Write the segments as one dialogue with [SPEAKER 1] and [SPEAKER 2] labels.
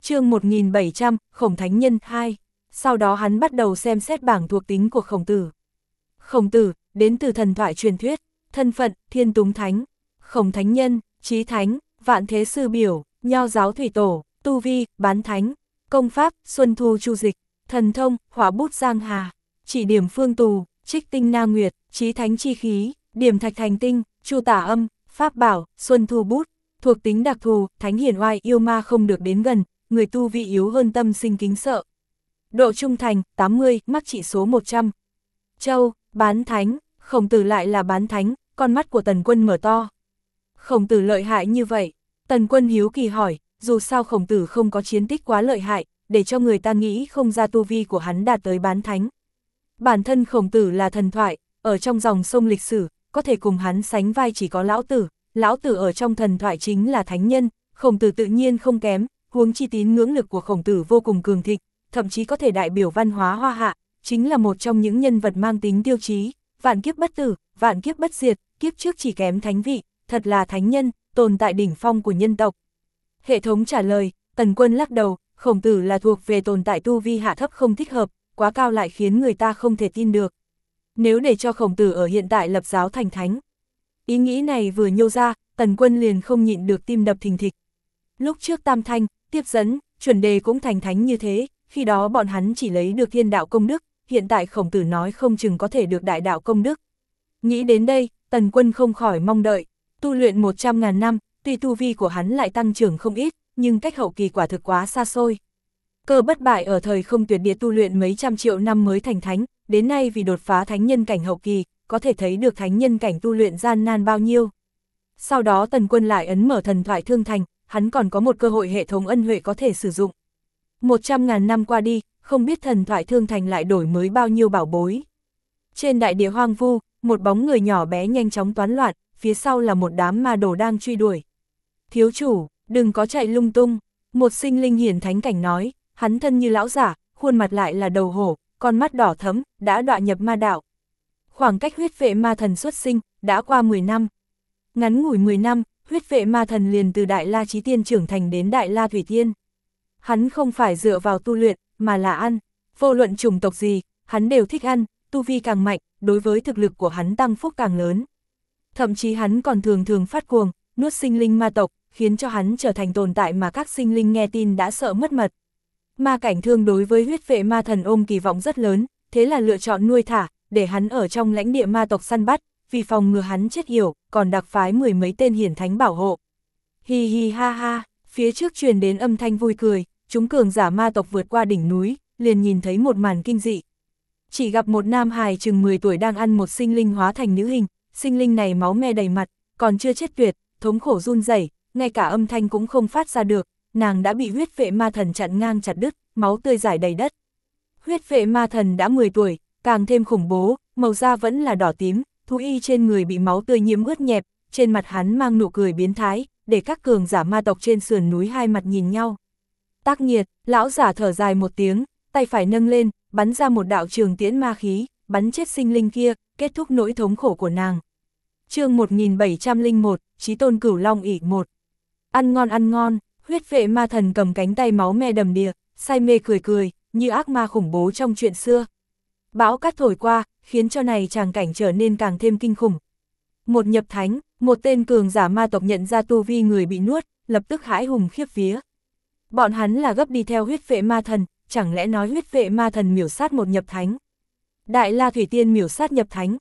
[SPEAKER 1] Chương 1700, Khổng Thánh Nhân 2. Sau đó hắn bắt đầu xem xét bảng thuộc tính của Khổng Tử. Khổng Tử, đến từ thần thoại truyền thuyết, thân phận, Thiên Túng Thánh, Khổng Thánh Nhân, Chí Thánh, Vạn Thế Sư Biểu, Nho Giáo Thủy Tổ, tu vi, Bán Thánh, công pháp, Xuân Thu Chu Dịch, thần thông, Hỏa Bút Giang Hà, chỉ điểm Phương Tù, Trích Tinh Na Nguyệt, Chí Thánh Chi Khí, Điểm Thạch Thành Tinh, Chu Tả Âm, Pháp Bảo, Xuân Thu Bút, thuộc tính đặc thù, Thánh Hiển Oai yêu ma không được đến gần, người tu vị yếu hơn tâm sinh kính sợ. Độ trung thành, 80, mắc trị số 100. Châu, Bán Thánh, Khổng Tử lại là Bán Thánh, con mắt của Tần Quân mở to. Khổng Tử lợi hại như vậy, Tần Quân hiếu kỳ hỏi, dù sao Khổng Tử không có chiến tích quá lợi hại, để cho người ta nghĩ không ra tu vi của hắn đạt tới Bán Thánh. Bản thân Khổng Tử là thần thoại, ở trong dòng sông lịch sử, có thể cùng hắn sánh vai chỉ có Lão Tử ở trong thần thoại chính là thánh nhân, Khổng Tử tự nhiên không kém, huống chi tín ngưỡng lực của Khổng Tử vô cùng cường thịnh, thậm chí có thể đại biểu văn hóa Hoa Hạ, chính là một trong những nhân vật mang tính tiêu chí, vạn kiếp bất tử, vạn kiếp bất diệt, kiếp trước chỉ kém thánh vị, thật là thánh nhân, tồn tại đỉnh phong của nhân tộc. Hệ thống trả lời, Tần Quân lắc đầu, Khổng Tử là thuộc về tồn tại tu vi hạ thấp không thích hợp, quá cao lại khiến người ta không thể tin được. Nếu để cho Khổng Tử ở hiện tại lập giáo thành thánh. Ý nghĩ này vừa nhô ra, Tần Quân liền không nhịn được tim đập thình thịch. Lúc trước Tam Thanh, Tiếp Dẫn, Chuẩn Đề cũng thành thánh như thế, khi đó bọn hắn chỉ lấy được thiên đạo công đức, hiện tại Khổng Tử nói không chừng có thể được đại đạo công đức. Nghĩ đến đây, Tần Quân không khỏi mong đợi, tu luyện 100.000 năm, tuy tu vi của hắn lại tăng trưởng không ít, nhưng cách hậu kỳ quả thực quá xa xôi. Cơ Bất Bại ở thời không tuyệt địa tu luyện mấy trăm triệu năm mới thành thánh, đến nay vì đột phá thánh nhân cảnh hậu kỳ, có thể thấy được thánh nhân cảnh tu luyện gian nan bao nhiêu. Sau đó Tần Quân lại ấn mở thần thoại Thương Thành, hắn còn có một cơ hội hệ thống ân huệ có thể sử dụng. 100.000 năm qua đi, không biết thần thoại Thương Thành lại đổi mới bao nhiêu bảo bối. Trên đại địa hoang vu, một bóng người nhỏ bé nhanh chóng toán loạn, phía sau là một đám ma đồ đang truy đuổi. Thiếu chủ, đừng có chạy lung tung, một sinh linh hiển thánh cảnh nói, hắn thân như lão giả, khuôn mặt lại là đầu hổ, con mắt đỏ thẫm, đã đọa nhập ma đạo. Khoảng cách huyết vệ ma thần xuất sinh, đã qua 10 năm. Ngắn ngủi 10 năm, huyết vệ ma thần liền từ Đại La Chí Tiên trưởng thành đến Đại La Thủy Tiên. Hắn không phải dựa vào tu luyện, mà là ăn. Vô luận chủng tộc gì, hắn đều thích ăn, tu vi càng mạnh, đối với thực lực của hắn tăng phúc càng lớn. Thậm chí hắn còn thường thường phát cuồng, nuốt sinh linh ma tộc, khiến cho hắn trở thành tồn tại mà các sinh linh nghe tin đã sợ mất mật. Ma Cảnh Thương đối với huyết vệ ma thần ôm kỳ vọng rất lớn, thế là lựa chọn nuôi thả, để hắn ở trong lãnh địa ma tộc săn bắt, vì phòng ngừa hắn chết yểu, còn đặc phái 10 mấy tên hiển thánh bảo hộ. Hi hi ha ha, phía trước truyền đến âm thanh vui cười, chúng cường giả ma tộc vượt qua đỉnh núi, liền nhìn thấy một màn kinh dị. Chỉ gặp một nam hài chừng 10 tuổi đang ăn một sinh linh hóa thành nữ hình, sinh linh này máu me đầy mặt, còn chưa chết tuyệt, thống khổ run rẩy, ngay cả âm thanh cũng không phát ra được, nàng đã bị huyết vệ ma thần chặn ngang chặt đứt, máu tươi rải đầy đất. Huyết vệ ma thần đã 10 tuổi, càng thêm khủng bố, màu da vẫn là đỏ tím, thú y trên người bị máu tươi nhiễm ướt nhẹp, trên mặt hắn mang nụ cười biến thái, để các cường giả ma tộc trên sườn núi hai mặt nhìn nhau. Tác nghiệt, lão giả thở dài một tiếng, tay phải nâng lên, bắn ra một đạo trường tiễn ma khí, bắn chết sinh linh kia, kết thúc nỗi thống khổ của nàng. Chương 1701, Chí Tôn Cửu Long ỷ 1. Ăn ngon, huyết vệ ma thần cầm cánh tay máu me đầm đìa, say mê cười cười, như ác ma khủng bố trong chuyện xưa. Bão cát thổi qua, khiến cho này tràng cảnh trở nên càng thêm kinh khủng. Một nhập thánh, một tên cường giả ma tộc nhận ra tu vi người bị nuốt, lập tức hãi hùng khiếp vía. Bọn hắn là gấp đi theo huyết vệ ma thần, chẳng lẽ nói huyết vệ ma thần miểu sát một nhập thánh. Đại La Thủy Tiên miểu sát nhập thánh,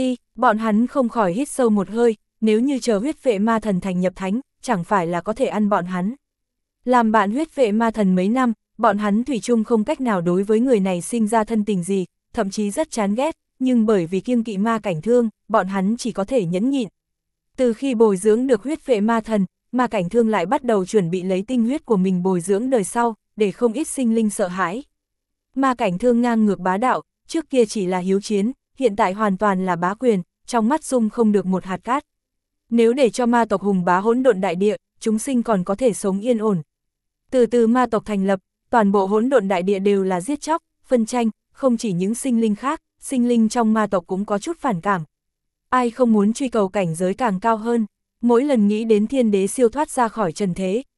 [SPEAKER 1] bọn hắn không khỏi hít sâu một hơi, nếu như chờ huyết vệ ma thần thành nhập thánh, chẳng phải là có thể ăn bọn hắn. Làm bạn huyết vệ ma thần mấy năm, bọn hắn thủy chung không cách nào đối với người này sinh ra thân tình gì, thậm chí rất chán ghét, nhưng bởi vì kiêng kỵ Ma Cảnh Thương, bọn hắn chỉ có thể nhẫn nhịn. Từ khi bồi dưỡng được huyết vệ ma thần, Ma Cảnh Thương lại bắt đầu chuẩn bị lấy tinh huyết của mình bồi dưỡng đời sau, để không ít sinh linh sợ hãi. Ma Cảnh Thương ngang ngược bá đạo, trước kia chỉ là hiếu chiến, hiện tại hoàn toàn là bá quyền, trong mắt dung không được một hạt cát. Nếu để cho ma tộc hùng bá hỗn độn đại địa, chúng sinh còn có thể sống yên ổn. Từ từ ma tộc thành lập, toàn bộ hỗn độn đại địa đều là giết chóc, phân tranh, không chỉ những sinh linh khác, sinh linh trong ma tộc cũng có chút phản cảm. Ai không muốn truy cầu cảnh giới càng cao hơn, mỗi lần nghĩ đến thiên đế siêu thoát ra khỏi trần thế,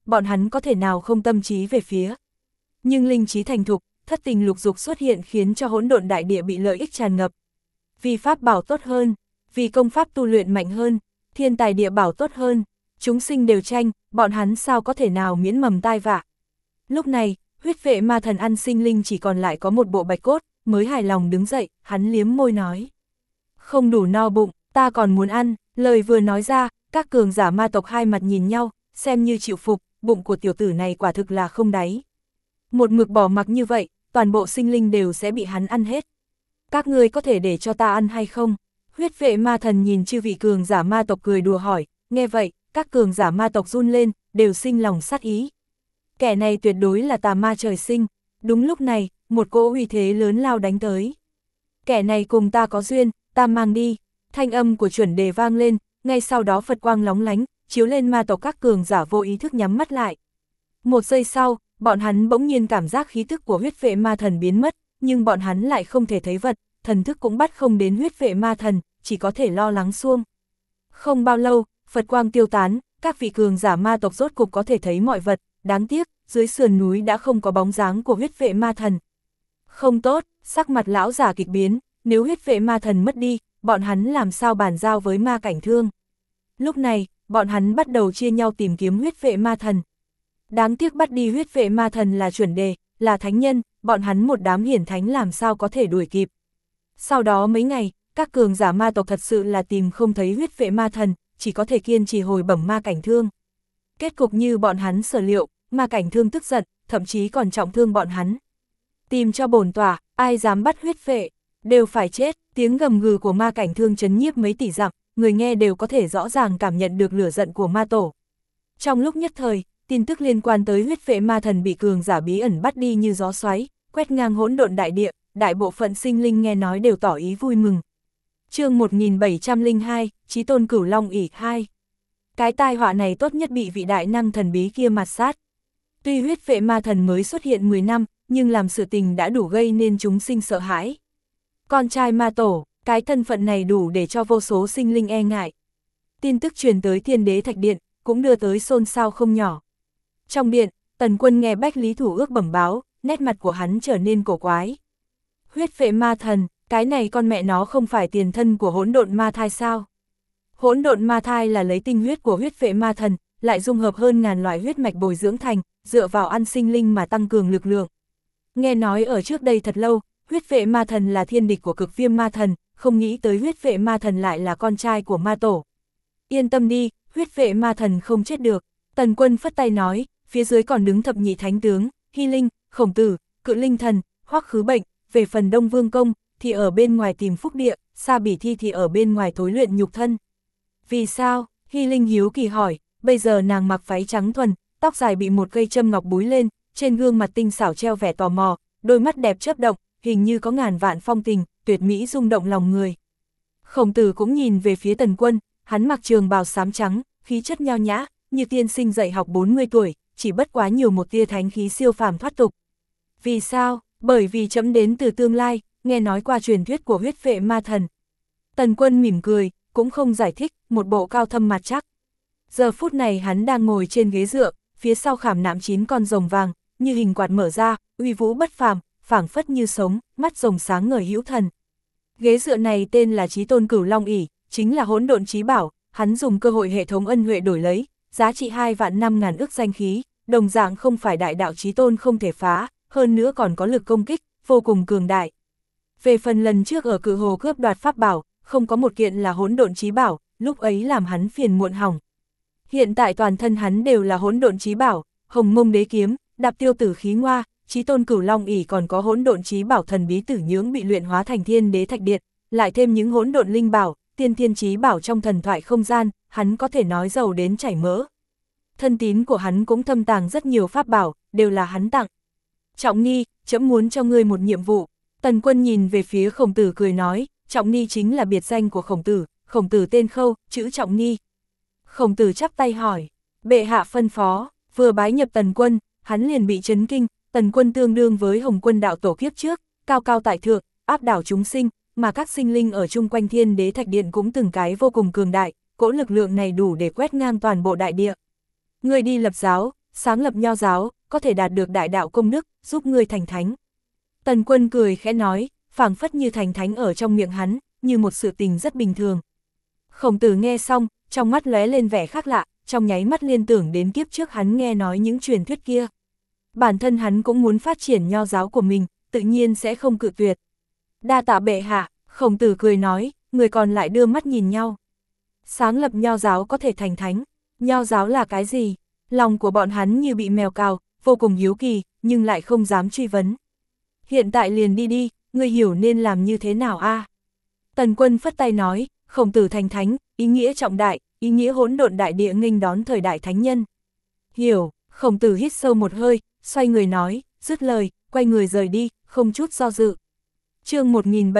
[SPEAKER 1] bọn hắn có thể nào không tâm trí về phía. Nhưng linh trí thành thục, thất tình lục dục xuất hiện khiến cho hỗn độn đại địa bị lợi ích tràn ngập. Vì pháp bảo tốt hơn, vì công pháp tu luyện mạnh hơn, thiên tài địa bảo tốt hơn, chúng sinh đều tranh, bọn hắn sao có thể nào miễn mầm tai vạ. Lúc này, huyết vệ ma thần ăn sinh linh chỉ còn lại có một bộ bạch cốt, mới hài lòng đứng dậy, hắn liếm môi nói. Không đủ no bụng, ta còn muốn ăn, lời vừa nói ra, các cường giả ma tộc hai mặt nhìn nhau, xem như chịu phục, bụng của tiểu tử này quả thực là không đáy. Một mực bỏ mặc như vậy, toàn bộ sinh linh đều sẽ bị hắn ăn hết. Các ngươi có thể để cho ta ăn hay không? Huyết vệ ma thần nhìn chư vị cường giả ma tộc cười đùa hỏi, nghe vậy, các cường giả ma tộc run lên, đều sinh lòng sát ý. Kẻ này tuyệt đối là tà ma trời sinh. Đúng lúc này, một cỗ uy thế lớn lao đánh tới. Kẻ này cùng ta có duyên, ta mang đi. Thanh âm của chuẩn đề vang lên, ngay sau đó Phật quang lóng lánh, chiếu lên ma tộc các cường giả vô ý thức nhắm mắt lại. Một giây sau, bọn hắn bỗng nhiên cảm giác khí thức của huyết vệ ma thần biến mất, nhưng bọn hắn lại không thể thấy vật, thần thức cũng bắt không đến huyết vệ ma thần, chỉ có thể lo lắng xuông. Không bao lâu, Phật quang tiêu tán, các vị cường giả ma tộc rốt cục có thể thấy mọi vật, đáng tiếc, dưới sườn núi đã không có bóng dáng của huyết vệ ma thần. Không tốt, sắc mặt lão giả kịch biến, nếu huyết vệ ma thần mất đi, bọn hắn làm sao bàn giao với ma cảnh thương. Lúc này, bọn hắn bắt đầu chia nhau tìm kiếm huyết vệ ma thần. Đáng tiếc bắt đi huyết vệ ma thần là chuẩn đề, là thánh nhân, bọn hắn một đám hiển thánh làm sao có thể đuổi kịp. Sau đó mấy ngày, các cường giả ma tộc thật sự là tìm không thấy huyết vệ ma thần, chỉ có thể kiên trì hồi bẩm ma cảnh thương. Kết cục như bọn hắn sở liệu, ma cảnh thương tức giận, thậm chí còn trọng thương bọn hắn. Tìm cho bổn tỏa, ai dám bắt huyết vệ, đều phải chết. Tiếng gầm gừ của ma cảnh thương chấn nhiếp mấy tỷ dặm, người nghe đều có thể rõ ràng cảm nhận được lửa giận của ma tổ. Trong lúc nhất thời, tin tức liên quan tới huyết vệ ma thần bị cường giả bí ẩn bắt đi như gió xoáy, quét ngang hỗn độn đại địa, đại bộ phận sinh linh nghe nói đều tỏ ý vui mừng. Chương 1702, Chí Tôn Cửu Long ỷ 2. Cái tai họa này tốt nhất bị vị đại năng thần bí kia mạt sát. Tuy huyết vệ ma thần mới xuất hiện 10 năm, nhưng làm sự tình đã đủ gây nên chúng sinh sợ hãi. Con trai ma tổ, cái thân phận này đủ để cho vô số sinh linh e ngại. Tin tức truyền tới Thiên Đế Thạch Điện, cũng đưa tới xôn xao không nhỏ. Trong điện, Tần Quân nghe Bách Lý Thủ Ước bẩm báo, nét mặt của hắn trở nên cổ quái. Huyết vệ ma thần, cái này con mẹ nó không phải tiền thân của hỗn độn ma thai sao? Hỗn độn ma thai là lấy tinh huyết của huyết vệ ma thần, lại dung hợp hơn ngàn loại huyết mạch bồi dưỡng thành, dựa vào ăn sinh linh mà tăng cường lực lượng. Nghe nói ở trước đây thật lâu, huyết vệ ma thần là thiên địch của cực viêm ma thần, không nghĩ tới huyết vệ ma thần lại là con trai của ma tổ. Yên tâm đi, huyết vệ ma thần không chết được. Tần Quân phất tay nói, phía dưới còn đứng thập nhị thánh tướng, Hy Linh, Khổng Tử, Cự Linh Thần, Hoắc Khứ Bệnh, về phần Đông Vương Công, thì ở bên ngoài tìm phúc địa, Sa Bỉ Thi thì ở bên ngoài thối luyện nhục thân. Vì sao? Hy Linh hiếu kỳ hỏi, bây giờ nàng mặc váy trắng thuần, tóc dài bị một cây châm ngọc búi lên, trên gương mặt tinh xảo treo vẻ tò mò, đôi mắt đẹp chớp động, hình như có ngàn vạn phong tình, tuyệt mỹ rung động lòng người. Khổng Tử cũng nhìn về phía Tần Quân, hắn mặc trường bào xám trắng, khí chất nho nhã, như tiên sinh dạy học 40 tuổi, chỉ bất quá nhiều một tia thánh khí siêu phàm thoát tục. Vì sao? Bởi vì trẫm đến từ tương lai, nghe nói qua truyền thuyết của huyết vệ ma thần. Tần Quân mỉm cười, cũng không giải thích, một bộ cao thâm mặt chắc. Giờ phút này hắn đang ngồi trên ghế dựa, phía sau khảm nạm 9 con rồng vàng, như hình quạt mở ra, uy vũ bất phàm, phảng phất như sống, mắt rồng sáng ngời hữu thần. Ghế dựa này tên là Chí Tôn Cửu Long ỷ, chính là hỗn độn chí bảo, hắn dùng cơ hội hệ thống ân huệ đổi lấy, giá trị 2.500.000 ức danh khí, đồng dạng không phải đại đạo chí tôn không thể phá, hơn nữa còn có lực công kích, vô cùng cường đại. Về phần lần trước ở Cự Hồ cướp đoạt pháp bảo, không có một kiện là hỗn độn chí bảo, lúc ấy làm hắn phiền muộn hỏng. Hiện tại toàn thân hắn đều là hỗn độn chí bảo, Hồng Mông Đế kiếm, Đạp Tiêu Tử khí ngoa, Chí Tôn Cửu Long ỷ còn có hỗn độn chí bảo thần bí tử nhưỡng bị luyện hóa thành Thiên Đế Thạch Điện, lại thêm những hỗn độn linh bảo, tiên thiên chí bảo trong thần thoại không gian, hắn có thể nói giàu đến chảy mỡ. Thân tín của hắn cũng thâm tàng rất nhiều pháp bảo, đều là hắn tặng. Trọng Nghi, trẫm muốn cho ngươi một nhiệm vụ. Tần Quân nhìn về phía Khổng Tử cười nói, Trọng Nghi chính là biệt danh của Khổng Tử tên Khâu, chữ Trọng Nghi. Khổng Tử chắp tay hỏi, bệ hạ phân phó, vừa bái nhập Tần Quân, hắn liền bị chấn kinh, Tần Quân tương đương với Hồng Quân đạo tổ kiếp trước, cao cao tại thượng, áp đảo chúng sinh, mà các sinh linh ở chung quanh Thiên Đế Thạch Điện cũng từng cái vô cùng cường đại, cỗ lực lượng này đủ để quét ngang toàn bộ đại địa. Người đi lập giáo, sáng lập nho giáo, có thể đạt được đại đạo công đức, giúp ngươi thành thánh. Tần Quân cười khẽ nói, phảng phất như thành thánh ở trong miệng hắn, như một sự tình rất bình thường. Khổng Tử nghe xong, trong mắt lóe lên vẻ khác lạ, trong nháy mắt liên tưởng đến kiếp trước hắn nghe nói những truyền thuyết kia. Bản thân hắn cũng muốn phát triển nho giáo của mình, tự nhiên sẽ không cự tuyệt. Đa tạ bệ hạ, Khổng Tử cười nói, người còn lại đưa mắt nhìn nhau. Sáng lập nho giáo có thể thành thánh, nho giáo là cái gì? Lòng của bọn hắn như bị mèo cào, vô cùng hiếu kỳ, nhưng lại không dám truy vấn. Hiện tại liền đi đi, ngươi hiểu nên làm như thế nào a? Tần Quân phất tay nói, Khổng Tử thành thánh, ý nghĩa trọng đại, ý nghĩa hỗn độn đại địa nghênh đón thời đại thánh nhân. Hiểu, Khổng Tử hít sâu một hơi, xoay người nói, dứt lời, quay người rời đi, không chút do dự. Chương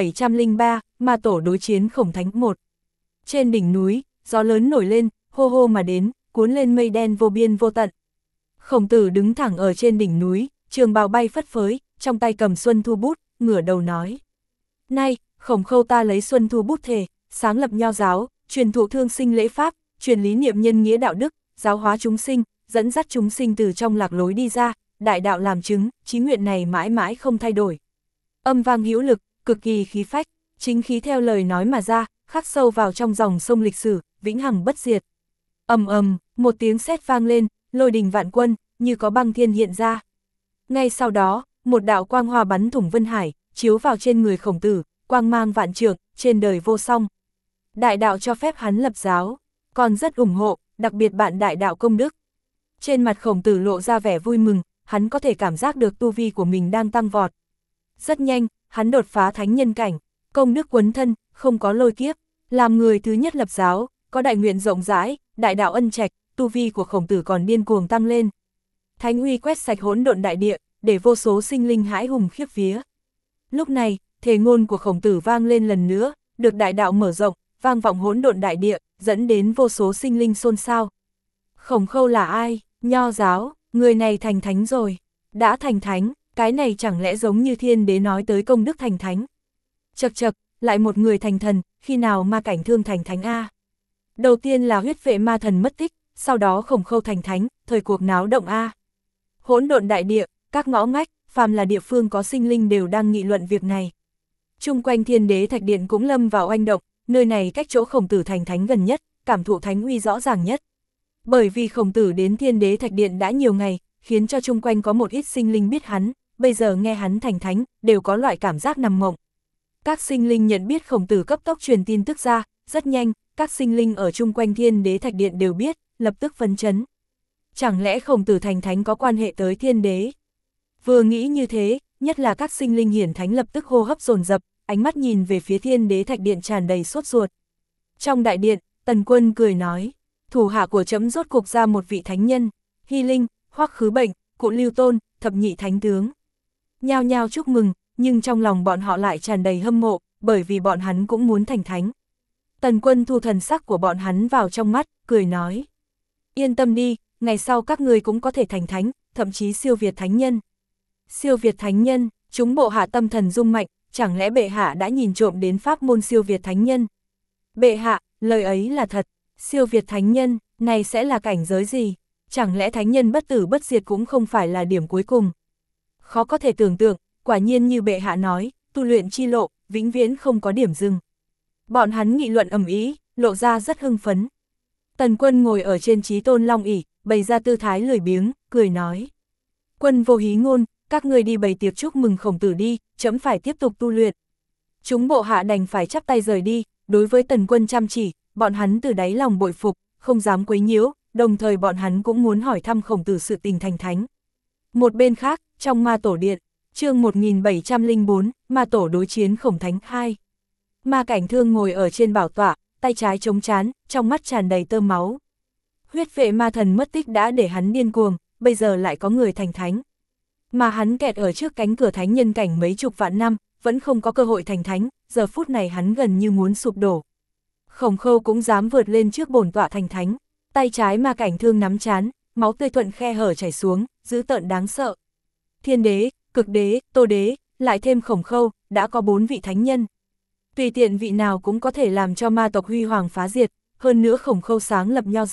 [SPEAKER 1] 1703, Ma Tổ đối chiến Khổng Thánh 1. Trên đỉnh núi, gió lớn nổi lên, hô hô mà đến, cuốn lên mây đen vô biên vô tận. Khổng Tử đứng thẳng ở trên đỉnh núi, trường bào bay phất phới, trong tay cầm xuân thu bút, ngửa đầu nói. Nay, Khổng Khâu ta lấy xuân thu bút thề, sáng lập nho giáo, truyền thụ thương sinh lễ pháp, truyền lý niệm nhân nghĩa đạo đức, giáo hóa chúng sinh, dẫn dắt chúng sinh từ trong lạc lối đi ra, đại đạo làm chứng, chí nguyện này mãi mãi không thay đổi. Âm vang hữu lực, cực kỳ khí phách, chính khí theo lời nói mà ra, khắc sâu vào trong dòng sông lịch sử, vĩnh hằng bất diệt. Ầm ầm, một tiếng sét vang lên, lôi đình vạn quân, như có băng thiên hiện ra. Ngay sau đó, một đạo quang hoa bắn thủng vân hải, chiếu vào trên người Khổng Tử, quang mang vạn trượng, trên đời vô song. Đại đạo cho phép hắn lập giáo, còn rất ủng hộ, đặc biệt bạn đại đạo công đức. Trên mặt Khổng Tử lộ ra vẻ vui mừng, hắn có thể cảm giác được tu vi của mình đang tăng vọt. Rất nhanh, hắn đột phá thánh nhân cảnh, công đức quấn thân, không có lôi kiếp, làm người thứ nhất lập giáo, có đại nguyện rộng rãi, đại đạo ân trạch, tu vi của Khổng Tử còn điên cuồng tăng lên. Thánh uy quét sạch hỗn độn đại địa, để vô số sinh linh hãi hùng khiếp vía. Lúc này, thề ngôn của Khổng Tử vang lên lần nữa, được đại đạo mở rộng, vang vọng hỗn độn đại địa, dẫn đến vô số sinh linh xôn xao. Khổng Khâu là ai? Nho giáo, người này thành thánh rồi. Đã thành thánh, cái này chẳng lẽ giống như Thiên Đế nói tới công đức thành thánh? Chậc chậc, lại một người thành thần, khi nào Ma Cảnh Thương thành thánh a? Đầu tiên là huyết vệ ma thần mất tích, sau đó Khổng Khâu thành thánh, thời cuộc náo động a. Hỗn độn đại địa, các ngõ ngách, phàm là địa phương có sinh linh đều đang nghị luận việc này. Chung quanh Thiên Đế Thạch Điện cũng lâm vào oanh động, nơi này cách chỗ Khổng Tử thành thánh gần nhất, cảm thụ thánh uy rõ ràng nhất. Bởi vì Khổng Tử đến Thiên Đế Thạch Điện đã nhiều ngày, khiến cho chung quanh có một ít sinh linh biết hắn, bây giờ nghe hắn thành thánh, đều có loại cảm giác nằm mộng. Các sinh linh nhận biết Khổng Tử cấp tốc truyền tin tức ra, rất nhanh, các sinh linh ở chung quanh Thiên Đế Thạch Điện đều biết, lập tức phấn chấn. Chẳng lẽ Khổng Tử thành thánh có quan hệ tới Thiên Đế? Vừa nghĩ như thế, nhất là các sinh linh hiển thánh lập tức hô hấp dồn dập, ánh mắt nhìn về phía Thiên Đế Thạch Điện tràn đầy sốt ruột. Trong đại điện, Tần Quân cười nói, thủ hạ của trẫm rốt cục ra một vị thánh nhân, Hy Linh, Hoắc Khứ Bệnh, Cụ Lưu Tôn, thập nhị thánh tướng. Nhao nhao chúc mừng, nhưng trong lòng bọn họ lại tràn đầy hâm mộ, bởi vì bọn hắn cũng muốn thành thánh. Tần Quân thu thần sắc của bọn hắn vào trong mắt, cười nói, yên tâm đi, ngày sau các ngươi cũng có thể thành thánh, thậm chí siêu việt thánh nhân. Siêu việt thánh nhân, chúng bộ hạ tâm thần rung mạnh, chẳng lẽ bệ hạ đã nhìn trộm đến pháp môn siêu việt thánh nhân? Bệ hạ, lời ấy là thật, siêu việt thánh nhân, này sẽ là cảnh giới gì? Chẳng lẽ thánh nhân bất tử bất diệt cũng không phải là điểm cuối cùng? Khó có thể tưởng tượng, quả nhiên như bệ hạ nói, tu luyện chi lộ, vĩnh viễn không có điểm dừng. Bọn hắn nghị luận ầm ĩ, lộ ra rất hưng phấn. Tần Quân ngồi ở trên Chí Tôn Long ỷ, bày ra tư thái lười biếng, cười nói. Quân vô hí ngôn, các người đi bày tiệc chúc mừng Khổng Tử đi, trẫm phải tiếp tục tu luyện. Chúng bộ hạ đành phải chắp tay rời đi, đối với Tần Quân chăm chỉ, bọn hắn từ đáy lòng bội phục, không dám quấy nhiễu, đồng thời bọn hắn cũng muốn hỏi thăm Khổng Tử sự tình thành thánh. Một bên khác, trong Ma Tổ Điện, chương 1704, Ma Tổ đối chiến Khổng Thánh 2. Ma Cảnh Thương ngồi ở trên bảo tọa, tay trái chống trán, trong mắt tràn đầy tơ máu. Huyết vệ ma thần mất tích đã để hắn điên cuồng, bây giờ lại có người thành thánh. Mà hắn kẹt ở trước cánh cửa thánh nhân cảnh mấy chục vạn năm, vẫn không có cơ hội thành thánh, giờ phút này hắn gần như muốn sụp đổ. Khổng Khâu cũng dám vượt lên trước bổn tọa thành thánh, tay trái Ma Cảnh Thương nắm trán, máu tươi thuận khe hở chảy xuống, dữ tợn đáng sợ. Thiên Đế, Cực Đế, Tô Đế, lại thêm Khổng Khâu, đã có 4 vị thánh nhân. Tùy tiện vị nào cũng có thể làm cho ma tộc huy hoàng phá diệt, hơn nữa Khổng Khâu sáng lập nho giáo,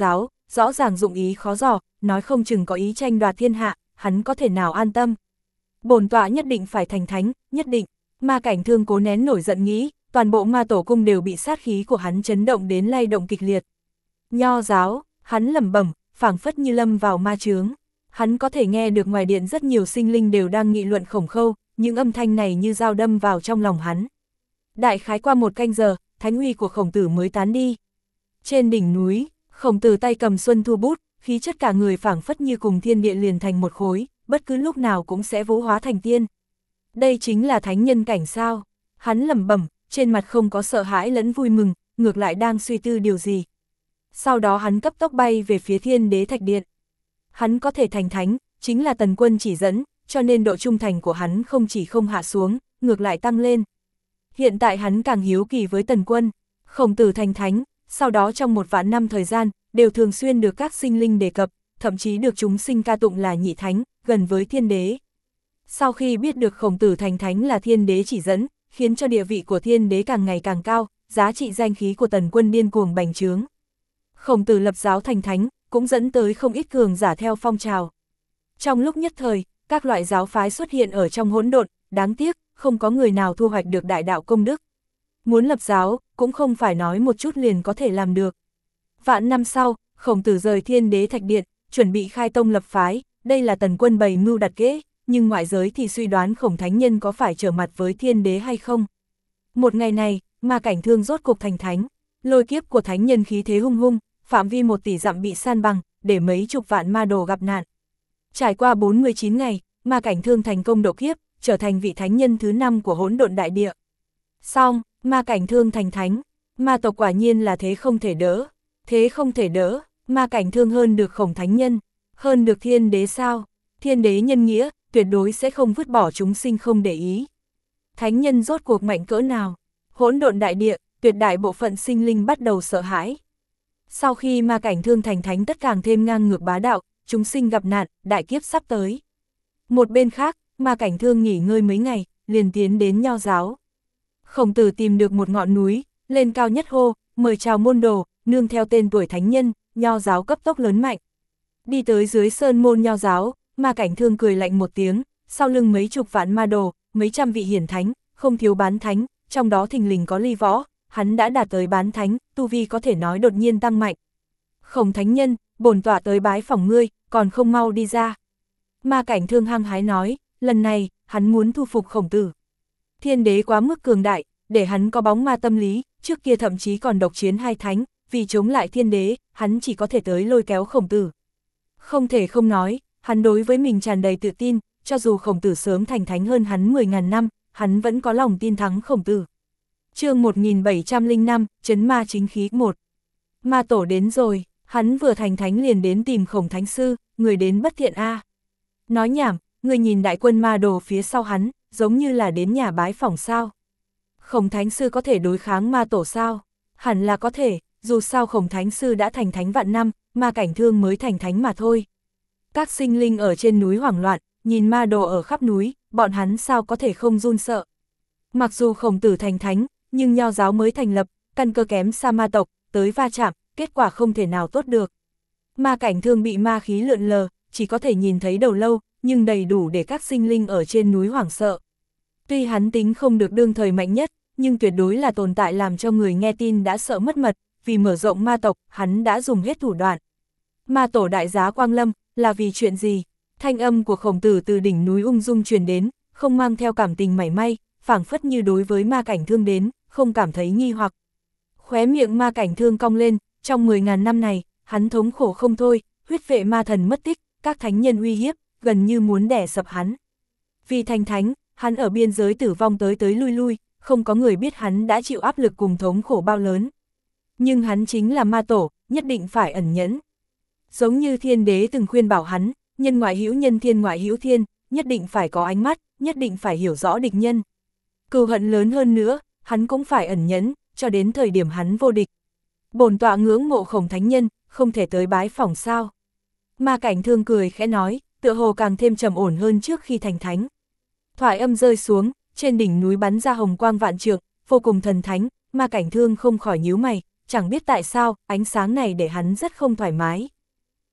[SPEAKER 1] rõ ràng dụng ý khó dò, nói không chừng có ý tranh đoạt thiên hạ, hắn có thể nào an tâm. Bổn tọa nhất định phải thành thánh, nhất định. Ma Cảnh Thương cố nén nổi giận nghĩ, toàn bộ ma tổ cung đều bị sát khí của hắn chấn động đến lay động kịch liệt. Nho giáo, hắn lẩm bẩm, phảng phất như lâm vào ma chướng. Hắn có thể nghe được ngoài điện rất nhiều sinh linh đều đang nghị luận Khổng Khâu, những âm thanh này như dao đâm vào trong lòng hắn. Đại khái qua 1 canh giờ, thánh uy của Khổng Tử mới tán đi. Trên đỉnh núi, Khổng Tử tay cầm xuân thu bút, khí chất cả người phảng phất như cùng thiên địa liền thành một khối, bất cứ lúc nào cũng sẽ vũ hóa thành tiên. Đây chính là thánh nhân cảnh sao? Hắn lẩm bẩm, trên mặt không có sợ hãi lẫn vui mừng, ngược lại đang suy tư điều gì. Sau đó hắn cấp tốc bay về phía Thiên Đế Thạch Điện. Hắn có thể thành thánh, chính là Tần Quân chỉ dẫn, cho nên độ trung thành của hắn không chỉ không hạ xuống, ngược lại tăng lên. Hiện tại hắn càng hiếu kỳ với Tần Quân. Khổng Tử thành thánh, sau đó trong 1 vạn năm thời gian, đều thường xuyên được các sinh linh đề cập, thậm chí được chúng sinh ca tụng là nhị thánh, gần với thiên đế. Sau khi biết được Khổng Tử thành thánh là thiên đế chỉ dẫn, khiến cho địa vị của thiên đế càng ngày càng cao, giá trị danh khí của Tần Quân điên cuồng bành trướng. Khổng Tử lập giáo thành thánh, cũng dẫn tới không ít cường giả theo phong trào. Trong lúc nhất thời, các loại giáo phái xuất hiện ở trong hỗn độn, đáng tiếc, không có người nào thu hoạch được đại đạo công đức. Muốn lập giáo, cũng không phải nói một chút liền có thể làm được. Vạn năm sau, Khổng Tử rời Thiên Đế Thạch Điện, chuẩn bị khai tông lập phái, đây là Tần Quân bày mưu đặt kế, nhưng ngoại giới thì suy đoán Khổng Thánh Nhân có phải trở mặt với Thiên Đế hay không. Một ngày này, Ma Cảnh Thương rốt cục thành thánh, lôi kiếp của thánh nhân khí thế hung hung, phạm vi 1 tỷ dặm bị san bằng, để mấy chục vạn ma đồ gặp nạn. Trải qua 49 ngày, Ma Cảnh Thương thành công độ kiếp, trở thành vị thánh nhân thứ 5 của hỗn độn đại địa. Xong, Ma Cảnh Thương thành thánh, ma tộc quả nhiên là thế không thể đỡ. Thế không thể đỡ, Ma Cảnh Thương hơn được Khổng Thánh Nhân, hơn được thiên đế sao? Thiên đế nhân nghĩa, tuyệt đối sẽ không vứt bỏ chúng sinh không để ý. Thánh nhân rốt cuộc mạnh cỡ nào? Hỗn độn đại địa, tuyệt đại bộ phận sinh linh bắt đầu sợ hãi. Sau khi Ma Cảnh Thương thành thánh tất càng thêm ngang ngược bá đạo, chúng sinh gặp nạn, đại kiếp sắp tới. Một bên khác, Ma Cảnh Thương nghỉ ngơi mấy ngày, liền tiến đến Nho giáo. Khổng Tử tìm được một ngọn núi, lên cao nhất hô, mời chào môn đồ, nương theo tên tuổi thánh nhân, Nho giáo cấp tốc lớn mạnh. Đi tới dưới sơn môn Nho giáo, Ma Cảnh Thương cười lạnh một tiếng, sau lưng mấy chục vạn ma đồ, mấy trăm vị hiển thánh, không thiếu bán thánh, trong đó thình lình có Ly Võ, hắn đã đạt tới bán thánh, tu vi có thể nói đột nhiên tăng mạnh. Khổng Thánh Nhân, bổn tọa tới bái phỏng ngươi, còn không mau đi ra. Ma Cảnh Thương hăng hái nói, lần này, hắn muốn thu phục Khổng Tử. Thiên đế quá mức cường đại, để hắn có bóng ma tâm lý, trước kia thậm chí còn độc chiến 2 thánh, vì chống lại thiên đế, hắn chỉ có thể tới lôi kéo Khổng Tử. Không thể không nói, hắn đối với mình tràn đầy tự tin, cho dù Khổng Tử sớm thành thánh hơn hắn 10.000 năm, hắn vẫn có lòng tin thắng Khổng Tử. Chương 1705, Trấn Ma Chính Khí 1. Ma tổ đến rồi, hắn vừa thành thánh liền đến tìm Khổng Thánh Sư, người đến bất thiện a. Nói nhảm, người nhìn đại quân ma đồ phía sau hắn, giống như là đến nhà bái phỏng sao. Khổng Thánh Sư có thể đối kháng ma tổ sao? Hẳn là có thể, dù sao Khổng Thánh Sư đã thành thánh vạn năm, Ma Cảnh Thương mới thành thánh mà thôi. Các sinh linh ở trên núi hoảng loạn, nhìn ma đồ ở khắp núi, bọn hắn sao có thể không run sợ. Mặc dù Khổng Tử thành thánh, nhưng Nho giáo mới thành lập, căn cơ kém xa ma tộc, tới va chạm, kết quả không thể nào tốt được. Ma Cảnh Thương bị ma khí lượn lờ, chỉ có thể nhìn thấy đầu lâu, nhưng đầy đủ để các sinh linh ở trên núi hoảng sợ. Tuy hắn tính không được đương thời mạnh nhất, nhưng tuyệt đối là tồn tại làm cho người nghe tin đã sợ mất mật, vì mở rộng ma tộc, hắn đã dùng hết thủ đoạn. Ma tổ đại giá Quang Lâm, là vì chuyện gì? Thanh âm của Khổng Tử từ đỉnh núi ung dung truyền đến, không mang theo cảm tình mảy may, phảng phất như đối với Ma Cảnh Thương đến, không cảm thấy nghi hoặc. Khóe miệng Ma Cảnh Thương cong lên, trong 10.000 năm này, hắn thống khổ không thôi, huyết vệ ma thần mất tích, các thánh nhân uy hiếp, gần như muốn đè sập hắn. Vì thành thánh, hắn ở biên giới tử vong tới tới lui lui, không có người biết hắn đã chịu áp lực cùng thống khổ bao lớn. Nhưng hắn chính là ma tổ, nhất định phải ẩn nhẫn. Giống như thiên đế từng khuyên bảo hắn, nhân ngoại hữu nhân thiên ngoại hữu thiên, nhất định phải có ánh mắt, nhất định phải hiểu rõ địch nhân. Cừu hận lớn hơn nữa, hắn cũng phải ẩn nhẫn, cho đến thời điểm hắn vô địch. Bổn tọa ngưỡng mộ Khổng Thánh Nhân, không thể tới bái phỏng sao. Ma Cảnh Thương cười khẽ nói, tựa hồ càng thêm trầm ổn hơn trước khi thành thánh. Thoại âm rơi xuống, trên đỉnh núi bắn ra hồng quang vạn trượng, vô cùng thần thánh, Ma Cảnh Thương không khỏi nhíu mày, chẳng biết tại sao, ánh sáng này để hắn rất không thoải mái.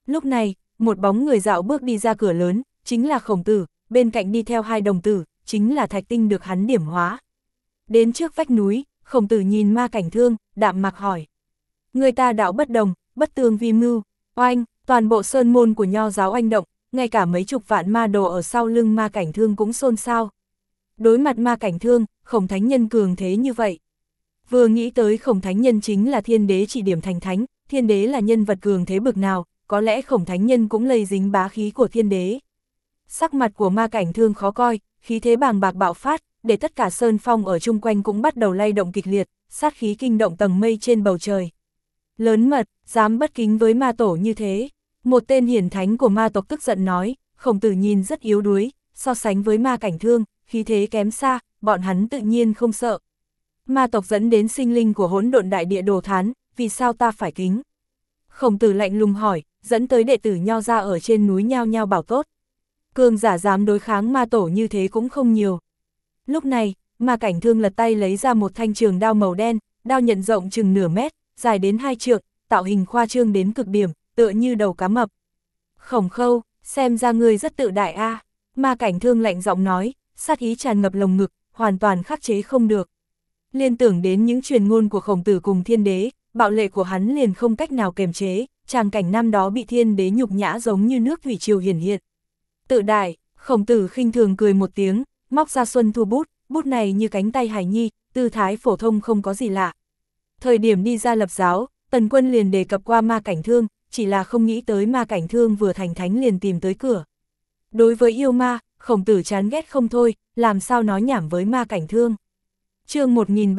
[SPEAKER 1] Lúc này, một bóng người dạo bước đi ra cửa lớn, chính là Khổng Tử, bên cạnh đi theo hai đồng tử, chính là thạch tinh được hắn điểm hóa. Đến trước vách núi, Khổng Tử nhìn Ma Cảnh Thương, đạm mạc hỏi. Người ta đạo bất đồng, bất tương vi mưu, oanh, toàn bộ sơn môn của nho giáo oanh động, ngay cả mấy chục vạn ma đồ ở sau lưng Ma Cảnh Thương cũng xôn xao. Đối mặt Ma Cảnh Thương, Khổng Thánh Nhân cường thế như vậy. Vừa nghĩ tới Khổng Thánh Nhân chính là thiên đế chỉ điểm thành thánh, thiên đế là nhân vật cường thế bực nào, có lẽ Khổng Thánh Nhân cũng lây dính bá khí của thiên đế. Sắc mặt của Ma Cảnh Thương khó coi, khí thế bàng bạc bạo phát, để tất cả sơn phong ở chung quanh cũng bắt đầu lay động kịch liệt, sát khí kinh động tầng mây trên bầu trời. Lớn mật, dám bất kính với ma tổ như thế. Một tên hiển thánh của ma tộc tức giận nói, Khổng Tử nhìn rất yếu đuối, so sánh với Ma Cảnh Thương, khí thế kém xa, bọn hắn tự nhiên không sợ. Ma tộc dẫn đến sinh linh của hỗn độn đại địa đồ thán, vì sao ta phải kính? Khổng Tử lạnh lùng hỏi, dẫn tới đệ tử nho ra ở trên núi nhao nhao bảo tốt. Cường giả dám đối kháng ma tổ như thế cũng không nhiều. Lúc này, Ma Cảnh Thương lật tay lấy ra một thanh trường đao màu đen, đao nhận rộng chừng nửa mét, dài đến 2 trượng, tạo hình khoa trương đến cực điểm, tựa như đầu cá mập. Khổng Khâu, xem ra ngươi rất tự đại a. Ma Cảnh Thương lạnh giọng nói, sát ý tràn ngập lồng ngực, hoàn toàn khắc chế không được. Liên tưởng đến những truyền ngôn của Khổng Tử cùng thiên đế, bạo lệ của hắn liền không cách nào kềm chế, tràng cảnh năm đó bị thiên đế nhục nhã giống như nước thủy triều hiển hiện. Tự đại, Khổng Tử khinh thường cười một tiếng, móc ra Xuân Thu bút, bút này như cánh tay hài nhi, tư thái phổ thông không có gì lạ. Thời điểm đi ra lập giáo, Tần Quân liền đề cập qua Ma Cảnh Thương, chỉ là không nghĩ tới Ma Cảnh Thương vừa thành thánh liền tìm tới cửa. Đối với yêu ma, Khổng Tử chán ghét không thôi, làm sao nói nhảm với Ma Cảnh Thương. Chương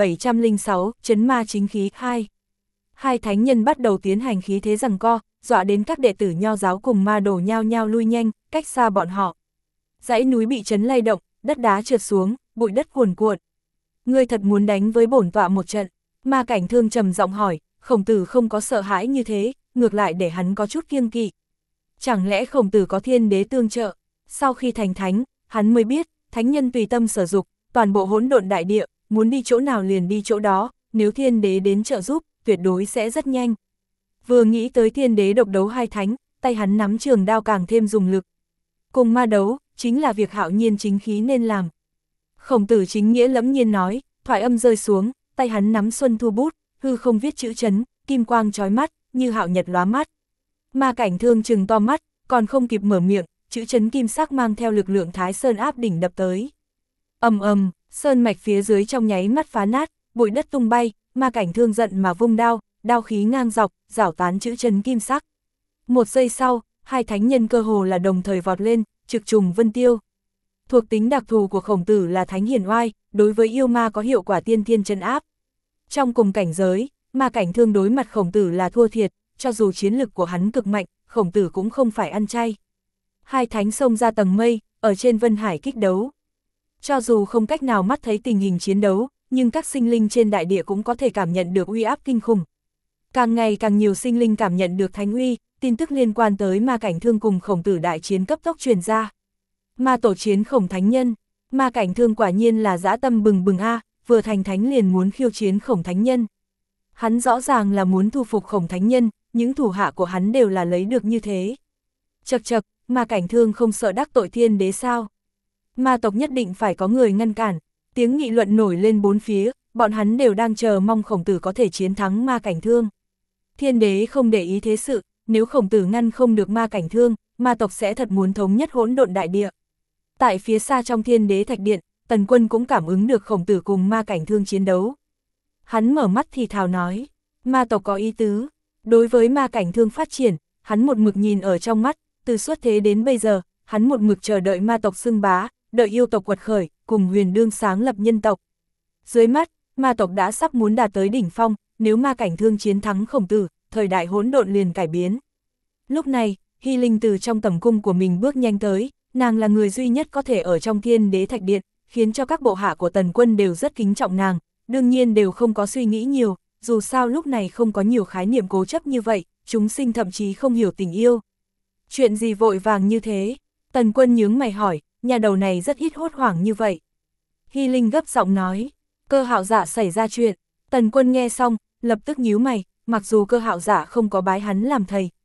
[SPEAKER 1] 1706, Trấn Ma Chính Khí 2. Hai thánh nhân bắt đầu tiến hành khí thế giằng co, dọa đến các đệ tử nho giáo cùng ma đồ nhao nhao lui nhanh, cách xa bọn họ. Dãy núi bị chấn lay động, đất đá trượt xuống, bụi đất cuồn cuộn. Ngươi thật muốn đánh với bổn tọa một trận? Ma Cảnh Thương trầm giọng hỏi. Khổng Tử không có sợ hãi như thế, ngược lại để hắn có chút kiêng kỵ. Chẳng lẽ Khổng Tử có thiên đế tương trợ? Sau khi thành thánh, hắn mới biết, thánh nhân tùy tâm sở dục, toàn bộ hỗn độn đại địa, muốn đi chỗ nào liền đi chỗ đó, nếu thiên đế đến trợ giúp, tuyệt đối sẽ rất nhanh. Vừa nghĩ tới thiên đế độc đấu hai thánh, tay hắn nắm trường đao càng thêm dùng lực. Cùng ma đấu, chính là việc hạo nhiên chính khí nên làm. Khổng Tử chính nghĩa lẫm nhiên nói, thoại âm rơi xuống, tay hắn nắm Xuân Thu bút, hư không viết chữ chấn, kim quang chói mắt, như hạo nhật lóa mắt. Ma Cảnh Thương trừng to mắt, còn không kịp mở miệng, chữ chấn kim sắc mang theo lực lượng Thái Sơn áp đỉnh đập tới. Ầm ầm, sơn mạch phía dưới trong nháy mắt phá nát, bụi đất tung bay, Ma Cảnh Thương giận mà vung đao, đao khí ngang dọc, rảo tán chữ chấn kim sắc. Một giây sau, hai thánh nhân cơ hồ là đồng thời vọt lên, trực trùng vân tiêu. Thuộc tính đặc thù của Khổng Tử là thánh hiển oai, đối với yêu ma có hiệu quả tiên thiên trấn áp. Trong cùng cảnh giới, Ma Cảnh Thương đối mặt Khổng Tử là thua thiệt, cho dù chiến lực của hắn cực mạnh, Khổng Tử cũng không phải ăn chay. Hai thánh xông ra tầng mây, ở trên Vân Hải kích đấu. Cho dù không cách nào mắt thấy tình hình chiến đấu, nhưng các sinh linh trên đại địa cũng có thể cảm nhận được uy áp kinh khủng. Càng ngày càng nhiều sinh linh cảm nhận được thánh uy, tin tức liên quan tới Ma Cảnh Thương cùng Khổng Tử đại chiến cấp tốc truyền ra. Ma tổ chiến Khổng Thánh Nhân, Ma Cảnh Thương quả nhiên là dã tâm bừng bừng a, vừa thành thánh liền muốn khiêu chiến Khổng Thánh Nhân. Hắn rõ ràng là muốn thu phục Khổng Thánh Nhân, những thủ hạ của hắn đều là lấy được như thế. Chậc chậc, Ma Cảnh Thương không sợ đắc tội thiên đế sao? Ma tộc nhất định phải có người ngăn cản, tiếng nghị luận nổi lên bốn phía, bọn hắn đều đang chờ mong Khổng Tử có thể chiến thắng Ma Cảnh Thương. Thiên đế không để ý thế sự, nếu Khổng Tử ngăn không được Ma Cảnh Thương, ma tộc sẽ thật muốn thống nhất hỗn độn đại địa. Tại phía xa trong Thiên Đế Thạch Điện, Tần Quân cũng cảm ứng được Khổng Tử cùng Ma Cảnh Thương chiến đấu. Hắn mở mắt thì thào nói, ma tộc có ý tứ. Đối với Ma Cảnh Thương phát triển, hắn một mực nhìn ở trong mắt, từ xuất thế đến bây giờ, hắn một mực chờ đợi ma tộc xưng bá, đợi yêu tộc quật khởi, cùng Huyền Đương sáng lập nhân tộc. Dưới mắt, ma tộc đã sắp muốn đạt tới đỉnh phong, nếu Ma Cảnh Thương chiến thắng Khổng Tử, thời đại hỗn độn liền cải biến. Lúc này, Hy Linh từ trong tầm cung của mình bước nhanh tới, nàng là người duy nhất có thể ở trong Thiên Đế Thạch Điện, khiến cho các bộ hạ của Tần Quân đều rất kính trọng nàng, đương nhiên đều không có suy nghĩ nhiều, dù sao lúc này không có nhiều khái niệm cố chấp như vậy, chúng sinh thậm chí không hiểu tình yêu. Chuyện gì vội vàng như thế? Tần Quân nhướng mày hỏi, nhà đầu này rất ít hốt hoảng như vậy. Hy Linh gấp giọng nói, Cơ Hạo Dạ xảy ra chuyện. Tần Quân nghe xong, lập tức nhíu mày, mặc dù Cơ Hạo Dạ không có bái hắn làm thầy,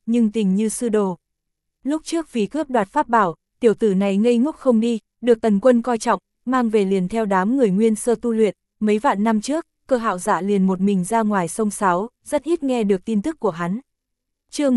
[SPEAKER 1] nhưng tình như sư đồ. Lúc trước vì cướp đoạt pháp bảo, tiểu tử này ngây ngốc không đi, được Tần Quân coi trọng, mang về liền theo đám người Nguyên Sơ tu luyện, mấy vạn năm trước, Cơ Hạo Dạ liền một mình ra ngoài sông sáo, rất ít nghe được tin tức của hắn. Chương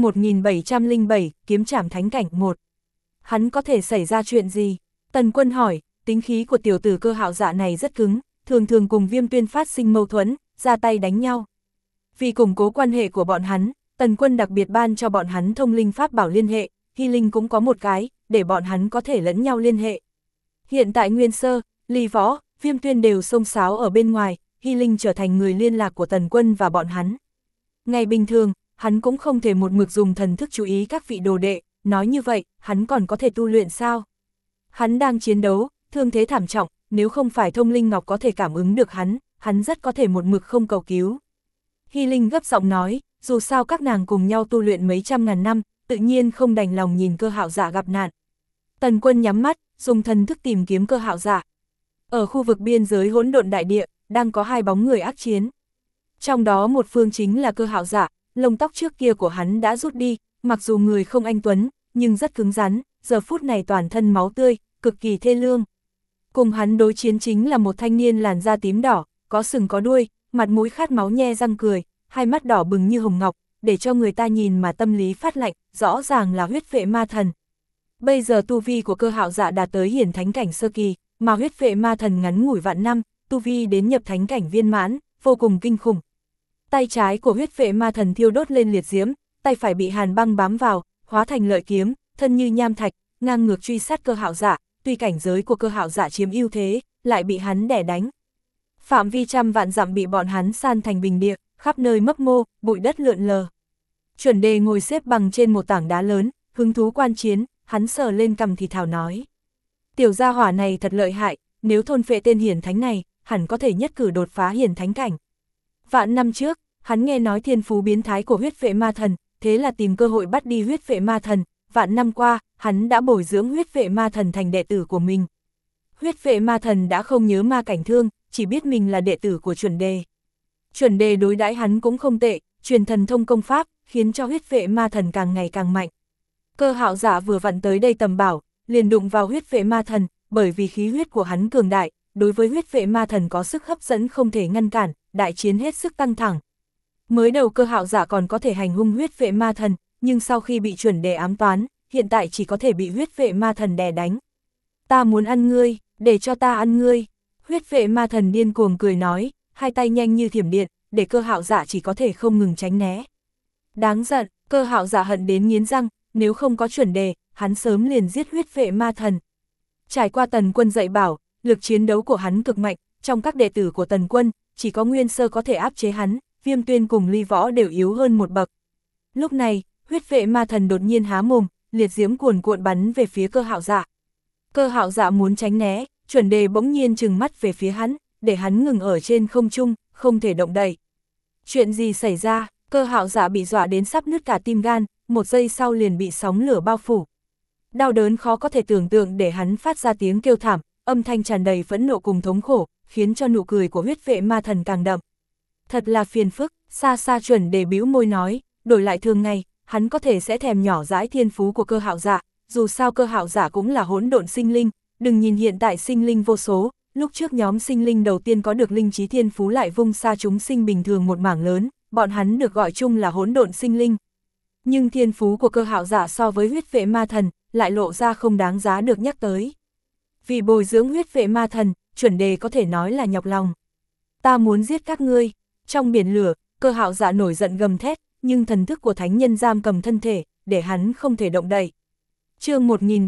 [SPEAKER 1] 1707, Kiếm Trảm Thánh Cảnh 1. Hắn có thể xảy ra chuyện gì? Tần Quân hỏi, tính khí của tiểu tử Cơ Hạo Dạ này rất cứng, thường thường cùng Viêm Tuyên phát sinh mâu thuẫn, ra tay đánh nhau. Vì củng cố quan hệ của bọn hắn, Tần Quân đặc biệt ban cho bọn hắn thông linh pháp bảo liên hệ, Hy Linh cũng có một cái, để bọn hắn có thể lẫn nhau liên hệ. Hiện tại Nguyên Sơ, Ly Võ, Viêm Tuyên đều xông xáo ở bên ngoài, Hy Linh trở thành người liên lạc của Tần Quân và bọn hắn. Ngày bình thường, hắn cũng không thể một mực dùng thần thức chú ý các vị đồ đệ, nói như vậy, hắn còn có thể tu luyện sao? Hắn đang chiến đấu, thương thế thảm trọng, nếu không phải thông linh ngọc có thể cảm ứng được hắn rất có thể một mực không cầu cứu. Hy Linh gấp giọng nói, dù sao các nàng cùng nhau tu luyện mấy trăm ngàn năm, tự nhiên không đành lòng nhìn Cơ Hạo Dạ gặp nạn. Tần Quân nhắm mắt, dùng thần thức tìm kiếm Cơ Hạo Dạ. Ở khu vực biên giới hỗn độn đại địa, đang có hai bóng người ác chiến. Trong đó một phương chính là Cơ Hạo Dạ, lông tóc trước kia của hắn đã rút đi, mặc dù người không anh tuấn, nhưng rất cứng rắn, giờ phút này toàn thân máu tươi, cực kỳ thê lương. Cùng hắn đối chiến chính là một thanh niên làn da tím đỏ, có sừng có đuôi, mặt mũi khát máu nhe răng cười, hai mắt đỏ bừng như hồng ngọc, để cho người ta nhìn mà tâm lý phát lạnh, rõ ràng là huyết vệ ma thần. Bây giờ tu vi của Cơ Hạo Dạ đạt tới hiển thánh cảnh sơ kỳ, mà huyết vệ ma thần ngắn ngủi vạn năm, tu vi đến nhập thánh cảnh viên mãn, vô cùng kinh khủng. Tay trái của huyết vệ ma thần thiêu đốt lên liệt diễm, tay phải bị hàn băng bám vào, hóa thành lợi kiếm, thân như nham thạch, ngang ngược truy sát Cơ Hạo Dạ, tuy cảnh giới của Cơ Hạo Dạ chiếm ưu thế, lại bị hắn đè đánh. Phạm vi trăm vạn dặm bị bọn hắn san thành bình địa, khắp nơi mấp mô, bụi đất lượn lờ. Chuẩn Đề ngồi xếp bằng trên một tảng đá lớn, hứng thú quan chiến, hắn sờ lên cằm thì thào nói. Tiểu gia hỏa này thật lợi hại, nếu thôn phệ tên hiển thánh này, hẳn có thể nhất cử đột phá hiển thánh cảnh. Vạn năm trước, hắn nghe nói thiên phú biến thái của huyết vệ ma thần, thế là tìm cơ hội bắt đi huyết vệ ma thần. Vạn năm qua, hắn đã bồi dưỡng huyết vệ ma thần thành đệ tử của mình. Huyết vệ ma thần đã không nhớ ma cảnh thương, chỉ biết mình là đệ tử của Chuẩn Đề. Chuẩn Đề đối đãi hắn cũng không tệ, truyền thần thông công pháp, khiến cho huyết vệ ma thần càng ngày càng mạnh. Cơ Hạo Dạ vừa vặn tới đây tầm bảo, liền đụng vào huyết vệ ma thần, bởi vì khí huyết của hắn cường đại, đối với huyết vệ ma thần có sức hấp dẫn không thể ngăn cản, đại chiến hết sức căng thẳng. Mới đầu Cơ Hạo Dạ còn có thể hành hung huyết vệ ma thần, nhưng sau khi bị Chuẩn Đề ám toán, hiện tại chỉ có thể bị huyết vệ ma thần đè đánh. Ta muốn ăn ngươi, để cho ta ăn ngươi. Huyết vệ ma thần điên cuồng cười nói, hai tay nhanh như thiểm điện, để Cơ Hạo Dạ chỉ có thể không ngừng tránh né. Đáng giận, Cơ Hạo Dạ hận đến nghiến răng, nếu không có Chuẩn Đề, hắn sớm liền giết huyết vệ ma thần. Trải qua Tần Quân dạy bảo, lực chiến đấu của hắn cực mạnh, trong các đệ tử của Tần Quân, chỉ có Nguyên Sơ có thể áp chế hắn, Viêm Tuyên cùng Ly Võ đều yếu hơn một bậc. Lúc này, huyết vệ ma thần đột nhiên há mồm, liệt diễm cuồn cuộn bắn về phía Cơ Hạo Dạ. Cơ Hạo Dạ muốn tránh né, Chuẩn Đề bỗng nhiên trừng mắt về phía hắn, để hắn ngừng ở trên không trung, không thể động đậy. Chuyện gì xảy ra? Cơ Hạo Dạ bị dọa đến sắp nứt cả tim gan, một giây sau liền bị sóng lửa bao phủ. Đau đớn khó có thể tưởng tượng để hắn phát ra tiếng kêu thảm, âm thanh tràn đầy phẫn nộ cùng thống khổ, khiến cho nụ cười của huyết vệ ma thần càng đậm. Thật là phiền phức, xa xa Chuẩn Đề bĩu môi nói, đổi lại thường ngày, hắn có thể sẽ thèm nhỏ dãi thiên phú của Cơ Hạo Dạ, dù sao Cơ Hạo Dạ cũng là hỗn độn sinh linh, đừng nhìn hiện tại sinh linh vô số, lúc trước nhóm sinh linh đầu tiên có được linh trí thiên phú lại vung xa chúng sinh bình thường một mảng lớn, bọn hắn được gọi chung là hỗn độn sinh linh. Nhưng thiên phú của Cơ Hạo Dạ so với huyết vệ ma thần, lại lộ ra không đáng giá được nhắc tới. Vì bồi dưỡng huyết vệ ma thần, Chuẩn Đề có thể nói là nhọc lòng. Ta muốn giết các ngươi. Trong biển lửa, Cơ Hạo Dạ nổi giận gầm thét, nhưng thần thức của thánh nhân giam cầm thân thể, để hắn không thể động đậy. Chương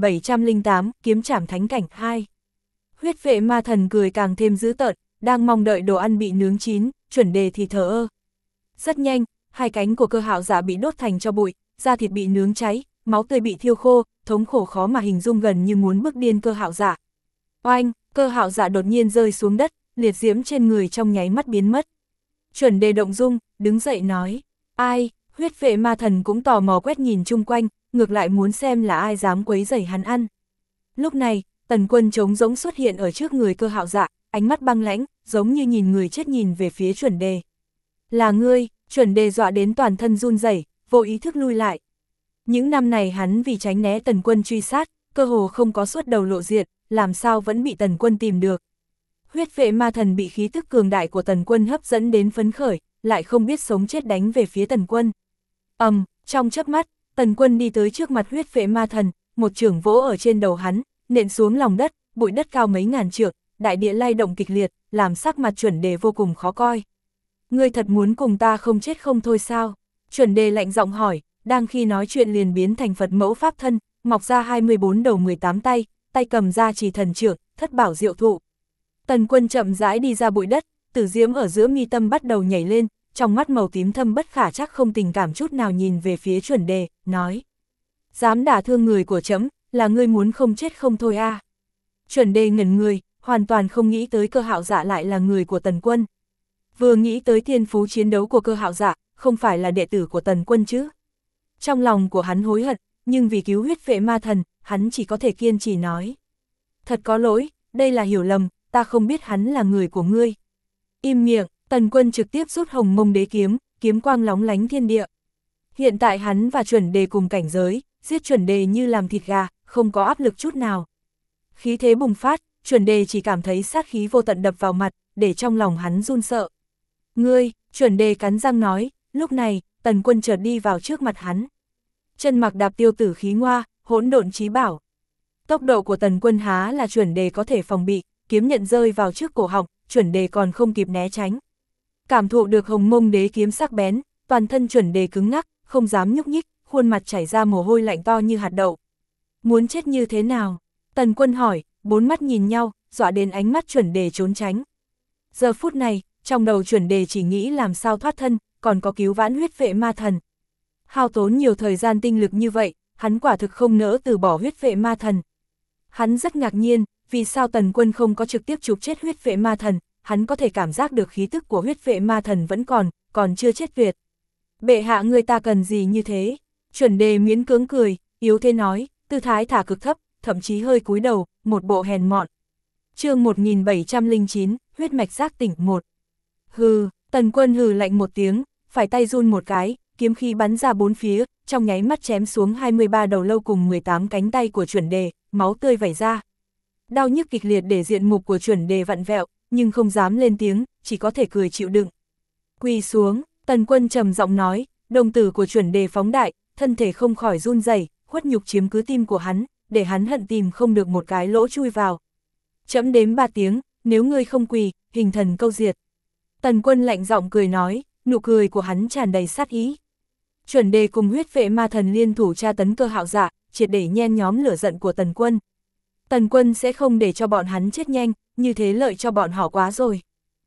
[SPEAKER 1] 1708, Kiếm Trảm Thánh Cảnh 2. Huyết vệ ma thần cười càng thêm dữ tợn, đang mong đợi đồ ăn bị nướng chín, Chuẩn Đề thì thờ ơ. Rất nhanh, hai cánh của Cơ Hạo Dạ bị đốt thành tro bụi, da thịt bị nướng cháy, máu tươi bị thiêu khô, thống khổ khó mà hình dung, gần như muốn bức điên Cơ Hạo Dạ. Oanh, Cơ Hạo Dạ đột nhiên rơi xuống đất, liệt diễm trên người trong nháy mắt biến mất. Chuẩn Đề động dung, đứng dậy nói, ai? Huyết vệ ma thần cũng tò mò quét nhìn chung quanh, ngược lại muốn xem là ai dám quấy rầy hắn ăn. Lúc này, Tần Quân trống rỗng xuất hiện ở trước người Cơ Hạo Dạ, ánh mắt băng lãnh, giống như nhìn người chết nhìn về phía Chuẩn Đề. Là ngươi? Chuẩn Đề dọa đến toàn thân run rẩy, vô ý thức lui lại. Những năm này hắn vì tránh né Tần Quân truy sát, cơ hồ không có xuất đầu lộ diện, làm sao vẫn bị Tần Quân tìm được. Huyết vệ ma thần bị khí tức cường đại của Tần Quân hấp dẫn đến phấn khởi, lại không biết sống chết đánh về phía Tần Quân. Trong chớp mắt, Tần Quân đi tới trước mặt huyết vệ ma thần, một chưởng vỗ ở trên đầu hắn, nện xuống lòng đất, bụi đất cao mấy ngàn trượng, đại địa lay động kịch liệt, làm sắc mặt Chuẩn Đề vô cùng khó coi. Ngươi thật muốn cùng ta không chết không thôi sao? Chuẩn Đề lạnh giọng hỏi, đang khi nói chuyện liền biến thành Phật mẫu pháp thân, mọc ra 24 đầu 18 tay, tay cầm ra chỉ thần trượng, thất bảo diệu thụ. Tần Quân chậm rãi đi ra bụi đất, tử diễm ở giữa mi tâm bắt đầu nhảy lên, trong mắt màu tím thâm bất khả chắc không tình cảm chút nào nhìn về phía Chuẩn Đề, nói: dám đả thương người của trẫm, là ngươi muốn không chết không thôi à? Chuẩn Đề ngẩn người, hoàn toàn không nghĩ tới Cơ Hạo Dạ lại là người của Tần Quân. Vừa nghĩ tới thiên phú chiến đấu của Cơ Hạo Dạ, không phải là đệ tử của Tần Quân chứ. Trong lòng của hắn hối hận, nhưng vì cứu huyết vệ ma thần, hắn chỉ có thể kiên trì nói: thật có lỗi, đây là hiểu lầm, ta không biết hắn là người của ngươi. Im miệng, Tần Quân trực tiếp rút Hồng Mông Đế kiếm, kiếm quang lóng lánh thiên địa. Hiện tại hắn và Chuẩn Đề cùng cảnh giới, giết Chuẩn Đề như làm thịt gà, không có áp lực chút nào. Khí thế bùng phát, Chuẩn Đề chỉ cảm thấy sát khí vô tận đập vào mặt, để trong lòng hắn run sợ. Ngươi, Chuẩn Đề cắn răng nói, lúc này, Tần Quân chợt đi vào trước mặt hắn. Chân mặc đạp tiêu tử khí ngoa, hỗn độn chí bảo. Tốc độ của Tần Quân há là Chuẩn Đề có thể phòng bị, kiếm nhận rơi vào trước cổ họng, Chuẩn Đề còn không kịp né tránh. Cảm thụ được Hồng Mông Đế kiếm sắc bén, toàn thân Chuẩn Đề cứng ngắc, không dám nhúc nhích, khuôn mặt chảy ra mồ hôi lạnh to như hạt đậu. Muốn chết như thế nào? Tần Quân hỏi, bốn mắt nhìn nhau, dọa đến ánh mắt Chuẩn Đề trốn tránh. Giờ phút này, trong đầu Chuẩn Đề chỉ nghĩ làm sao thoát thân, còn có cứu vãn huyết vệ ma thần. Hao tốn nhiều thời gian tinh lực như vậy, hắn quả thực không nỡ từ bỏ huyết vệ ma thần. Hắn rất ngạc nhiên, vì sao Tần Quân không có trực tiếp chụp chết huyết vệ ma thần, hắn có thể cảm giác được khí tức của huyết vệ ma thần vẫn còn chưa chết tuyệt. Bệ hạ người ta cần gì như thế? Chuẩn Đề miễn cưỡng cười, yếu thế nói, tư thái thả cực thấp, thậm chí hơi cúi đầu, một bộ hèn mọn. Chương 1709, huyết mạch giác tỉnh 1. Hừ, Tần Quân hừ lạnh một tiếng, phải tay run một cái, kiếm khí bắn ra bốn phía, trong nháy mắt chém xuống 23 đầu lâu cùng 18 cánh tay của Chuẩn Đề, máu tươi vẩy ra. Đau nhức kịch liệt để diện mục của Chuẩn Đề vặn vẹo, nhưng không dám lên tiếng, chỉ có thể cười chịu đựng. Quỳ xuống, Tần Quân trầm giọng nói, đồng tử của Chuẩn Đề phóng đại, thân thể không khỏi run rẩy, khuất nhục chiếm cứ tim của hắn, để hắn hận tìm không được một cái lỗ chui vào. Trẫm đếm 3 tiếng, nếu ngươi không quỳ, hình thần câu diệt. Tần Quân lạnh giọng cười nói, nụ cười của hắn tràn đầy sát ý. Chuẩn Đề cùng huyết vệ ma thần liên thủ tra tấn Cơ Hạo Dạ, triệt để nhen nhóm lửa giận của Tần Quân. Tần Quân sẽ không để cho bọn hắn chết nhanh, như thế lợi cho bọn họ quá rồi.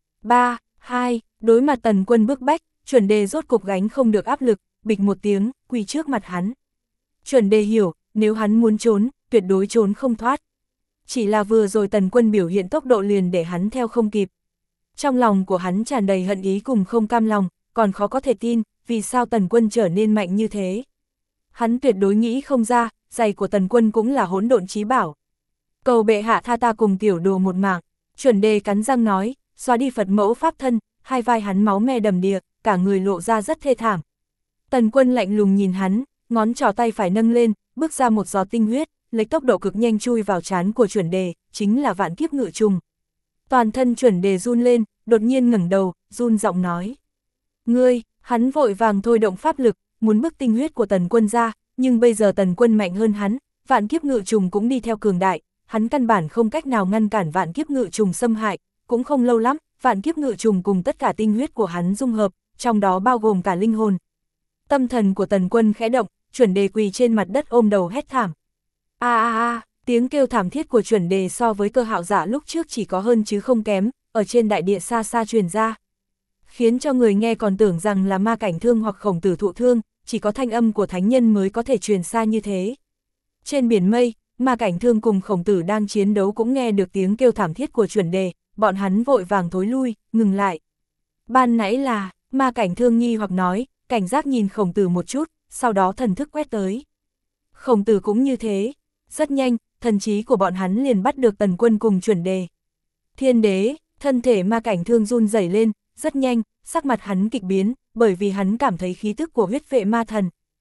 [SPEAKER 1] 3, 2, đối mặt Tần Quân bức bách, Chuẩn Đề rốt cục gánh không được áp lực, bịch một tiếng, quỳ trước mặt hắn. Chuẩn Đề hiểu, nếu hắn muốn trốn, tuyệt đối trốn không thoát. Chỉ là vừa rồi Tần Quân biểu hiện tốc độ liền để hắn theo không kịp. Trong lòng của hắn tràn đầy hận ý cùng không cam lòng, còn khó có thể tin, vì sao Tần Quân trở nên mạnh như thế. Hắn tuyệt đối nghĩ không ra, giày của Tần Quân cũng là hỗn độn chí bảo. Cầu bệ hạ tha ta cùng tiểu đồ một mạng, Chuẩn Đề cắn răng nói, xóa đi Phật mẫu pháp thân, hai vai hắn máu me đầm đìa, cả người lộ ra rất thê thảm. Tần Quân lạnh lùng nhìn hắn, ngón trỏ tay phải nâng lên, bước ra một giọt tinh huyết, lấy tốc độ cực nhanh chui vào trán của Chuẩn Đề, chính là vạn kiếp ngự trùng. Toàn thân Chuẩn Đề run lên, đột nhiên ngẩng đầu, run giọng nói. Ngươi, hắn vội vàng thôi động pháp lực, muốn bức tinh huyết của Tần Quân ra, nhưng bây giờ Tần Quân mạnh hơn hắn, vạn kiếp ngự trùng cũng đi theo cường đại, hắn căn bản không cách nào ngăn cản vạn kiếp ngự trùng xâm hại, cũng không lâu lắm, vạn kiếp ngự trùng cùng tất cả tinh huyết của hắn dung hợp, trong đó bao gồm cả linh hồn. Tâm thần của Tần Quân khẽ động, Chuẩn Đề quỳ trên mặt đất ôm đầu hét thảm. Tiếng kêu thảm thiết của Chuẩn Đề so với Cơ Hạo Dạ lúc trước chỉ có hơn chứ không kém, ở trên đại địa xa xa truyền ra. Khiến cho người nghe còn tưởng rằng là Ma Cảnh Thương hoặc Khổng Tử thụ thương, chỉ có thanh âm của thánh nhân mới có thể truyền xa như thế. Trên biển mây, Ma Cảnh Thương cùng Khổng Tử đang chiến đấu cũng nghe được tiếng kêu thảm thiết của Chuẩn Đề, bọn hắn vội vàng thối lui, ngừng lại. Ban nãy là, Ma Cảnh Thương nghi hoặc nói, cảnh giác nhìn Khổng Tử một chút, sau đó thần thức quét tới. Khổng Tử cũng như thế, rất nhanh, thần trí của bọn hắn liền bắt được Tần Quân cùng Chuẩn Đề. Thiên đế, thân thể Ma Cảnh Thương run rẩy lên, rất nhanh, sắc mặt hắn kịch biến, bởi vì hắn cảm thấy khí tức của huyết vệ ma thần.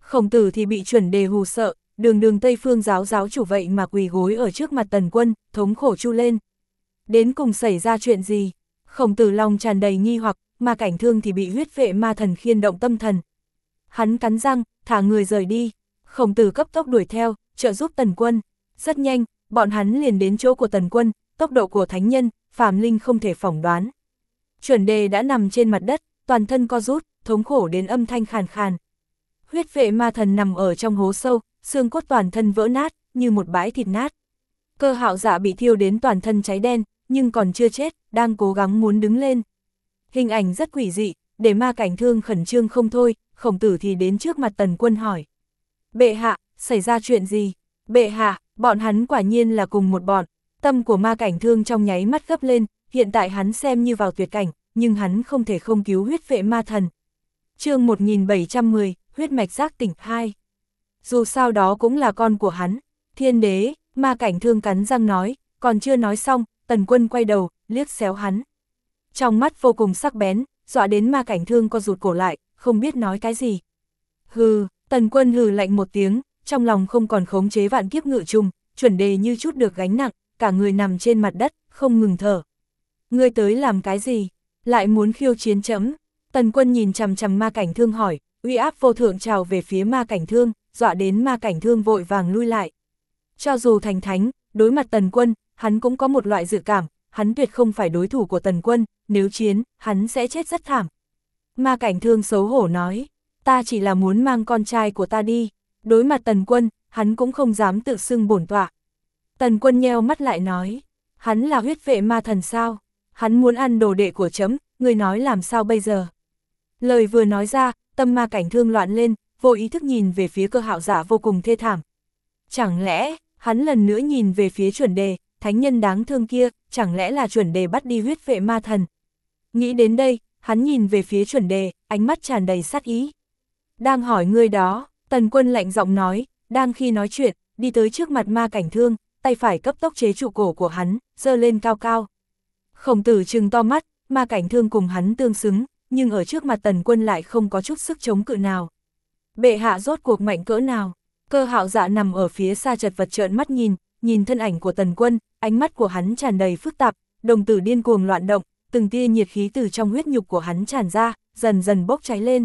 [SPEAKER 1] Khổng Tử thì bị chuẩn đề hù sợ, đường Tây Phương giáo giáo chủ vậy mà quỳ gối ở trước mặt Tần Quân, thống khổ chu lên. Đến cùng xảy ra chuyện gì? Khổng Tử lòng tràn đầy nghi hoặc, Ma Cảnh Thương thì bị huyết vệ ma thần khiên động tâm thần. Hắn cắn răng, thả người rời đi. Khổng Tử cấp tốc đuổi theo, trợ giúp Tần Quân. Rất nhanh, bọn hắn liền đến chỗ của Tần Quân, tốc độ của thánh nhân, phàm linh không thể phỏng đoán. Chuẩn đề đã nằm trên mặt đất, toàn thân co rút, thống khổ đến âm thanh khàn khàn. Huyết vệ ma thần nằm ở trong hố sâu, xương cốt toàn thân vỡ nát, như một bãi thịt nát. Cơ Hạo Dạ bị thiêu đến toàn thân cháy đen, nhưng còn chưa chết, đang cố gắng muốn đứng lên. Hình ảnh rất quỷ dị, để Ma Cảnh Thương khẩn trương không thôi. Khổng Tử thì đến trước mặt Tần Quân hỏi. Bệ hạ, xảy ra chuyện gì? Bệ hạ, bọn hắn quả nhiên là cùng một bọn. Tâm của Ma Cảnh Thương trong nháy mắt gấp lên, hiện tại hắn xem như vào tuyệt cảnh, nhưng hắn không thể không cứu huyết vệ ma thần. Chương 1710, huyết mạch giác tỉnh 2. Dù sao đó cũng là con của hắn. Thiên đế, Ma Cảnh Thương cắn răng nói, còn chưa nói xong, Tần Quân quay đầu, liếc xéo hắn. Trong mắt vô cùng sắc bén, dọa đến Ma Cảnh Thương co rụt cổ lại, không biết nói cái gì. Hừ, Tần Quân hừ lạnh một tiếng, trong lòng không còn khống chế vạn kiếp ngự trùng, chuẩn đề như chút được gánh nặng, cả người nằm trên mặt đất, không ngừng thở. Ngươi tới làm cái gì? Lại muốn khiêu chiến chấm? Tần Quân nhìn chằm chằm Ma Cảnh Thương hỏi, uy áp vô thượng trào về phía Ma Cảnh Thương, dọa đến Ma Cảnh Thương vội vàng lui lại. Cho dù thành thánh, đối mặt Tần Quân, hắn cũng có một loại dự cảm, hắn tuyệt không phải đối thủ của Tần Quân, nếu chiến, hắn sẽ chết rất thảm. Ma Cảnh Thương xấu hổ nói, ta chỉ là muốn mang con trai của ta đi. Đối mặt Tần Quân, hắn cũng không dám tự xưng bổn tọa. Tần Quân nheo mắt lại nói, hắn là huyết vệ ma thần sao? Hắn muốn ăn đồ đệ của chấm, người nói làm sao bây giờ? Lời vừa nói ra, tâm Ma Cảnh Thương loạn lên, vô ý thức nhìn về phía Cơ Hạo Dạ vô cùng thê thảm. Chẳng lẽ, hắn lần nữa nhìn về phía chuẩn đề, thánh nhân đáng thương kia, chẳng lẽ là chuẩn đề bắt đi huyết vệ ma thần? Nghĩ đến đây, hắn nhìn về phía chuẩn đề, ánh mắt tràn đầy sát ý. Đang hỏi ngươi đó, Tần Quân lạnh giọng nói, đang khi nói chuyện, đi tới trước mặt Ma Cảnh Thương, tay phải cấp tốc chế trụ cổ của hắn, giơ lên cao cao. Khổng Tử trừng to mắt, Ma Cảnh Thương cùng hắn tương xứng, nhưng ở trước mặt Tần Quân lại không có chút sức chống cự nào. Bệ hạ rốt cuộc mạnh cỡ nào? Cơ Hạo Dạ nằm ở phía xa chật vật trợn mắt nhìn thân ảnh của Tần Quân, ánh mắt của hắn tràn đầy phức tạp, đồng tử điên cuồng loạn động, từng tia nhiệt khí từ trong huyết nhục của hắn tràn ra, dần dần bốc cháy lên.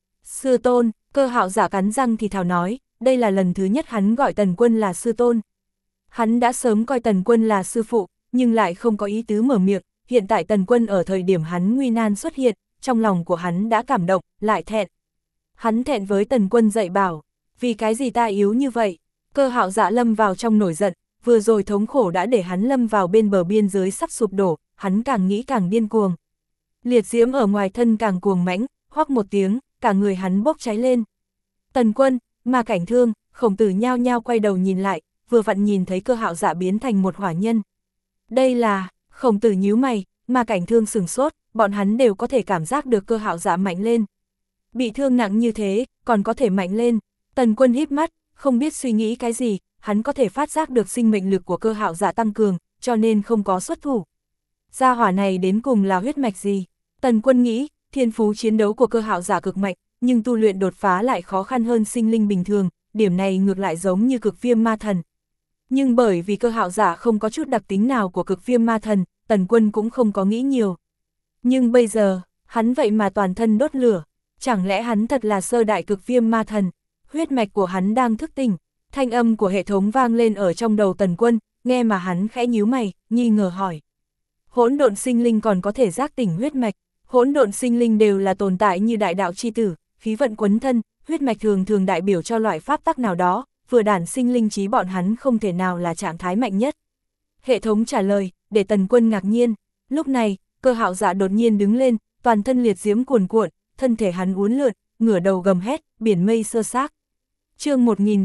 [SPEAKER 1] Sư tôn, Cơ Hạo Dạ cắn răng thì thào nói, đây là lần thứ nhất hắn gọi Tần Quân là sư tôn. Hắn đã sớm coi Tần Quân là sư phụ, nhưng lại không có ý tứ mở miệng, hiện tại Tần Quân ở thời điểm hắn nguy nan xuất hiện, trong lòng của hắn đã cảm động, lại thẹn. Hắn thẹn với Tần Quân dạy bảo, vì cái gì ta yếu như vậy? Cơ Hạo Dạ lâm vào trong nổi giận, vừa rồi thống khổ đã để hắn lâm vào bên bờ biên giới sắp sụp đổ, hắn càng nghĩ càng điên cuồng. Liệt diễm ở ngoài thân càng cuồng mãnh, hoắc một tiếng, cả người hắn bốc cháy lên. Tần Quân, Ma Cảnh Thương, Khổng Tử nhao nhao quay đầu nhìn lại, vừa vặn nhìn thấy Cơ Hạo Dạ biến thành một hỏa nhân. Đây là, Khổng Tử nhíu mày, Ma Cảnh Thương sửng sốt, bọn hắn đều có thể cảm giác được Cơ Hạo Dạ mạnh lên. Bị thương nặng như thế, còn có thể mạnh lên. Tần Quân híp mắt, không biết suy nghĩ cái gì, hắn có thể phát giác được sinh mệnh lực của Cơ Hạo Dạ tăng cường, cho nên không có xuất thủ. Gia hỏa này đến cùng là huyết mạch gì? Tần Quân nghĩ, thiên phú chiến đấu của Cơ Hạo Dạ cực mạnh, nhưng tu luyện đột phá lại khó khăn hơn sinh linh bình thường, điểm này ngược lại giống như Cực Viêm Ma Thần. Nhưng bởi vì Cơ Hạo Dạ không có chút đặc tính nào của Cực Viêm Ma Thần, Tần Quân cũng không có nghĩ nhiều. Nhưng bây giờ, hắn vậy mà toàn thân đốt lửa, chẳng lẽ hắn thật là sơ đại Cực Viêm Ma Thần? Huyết mạch của hắn đang thức tỉnh, thanh âm của hệ thống vang lên ở trong đầu Tần Quân, nghe mà hắn khẽ nhíu mày, nghi ngờ hỏi. Hỗn độn sinh linh còn có thể giác tỉnh huyết mạch, hỗn độn sinh linh đều là tồn tại như đại đạo chi tử, khí vận quấn thân, huyết mạch thường thường đại biểu cho loại pháp tắc nào đó, vừa đản sinh linh trí bọn hắn không thể nào là trạng thái mạnh nhất. Hệ thống trả lời, để Tần Quân ngạc nhiên, lúc này, Cơ Hạo Dạ đột nhiên đứng lên, toàn thân liệt diễm cuồn cuộn, thân thể hắn uốn lượn, ngửa đầu gầm hét, biển mây sơ xác. Chương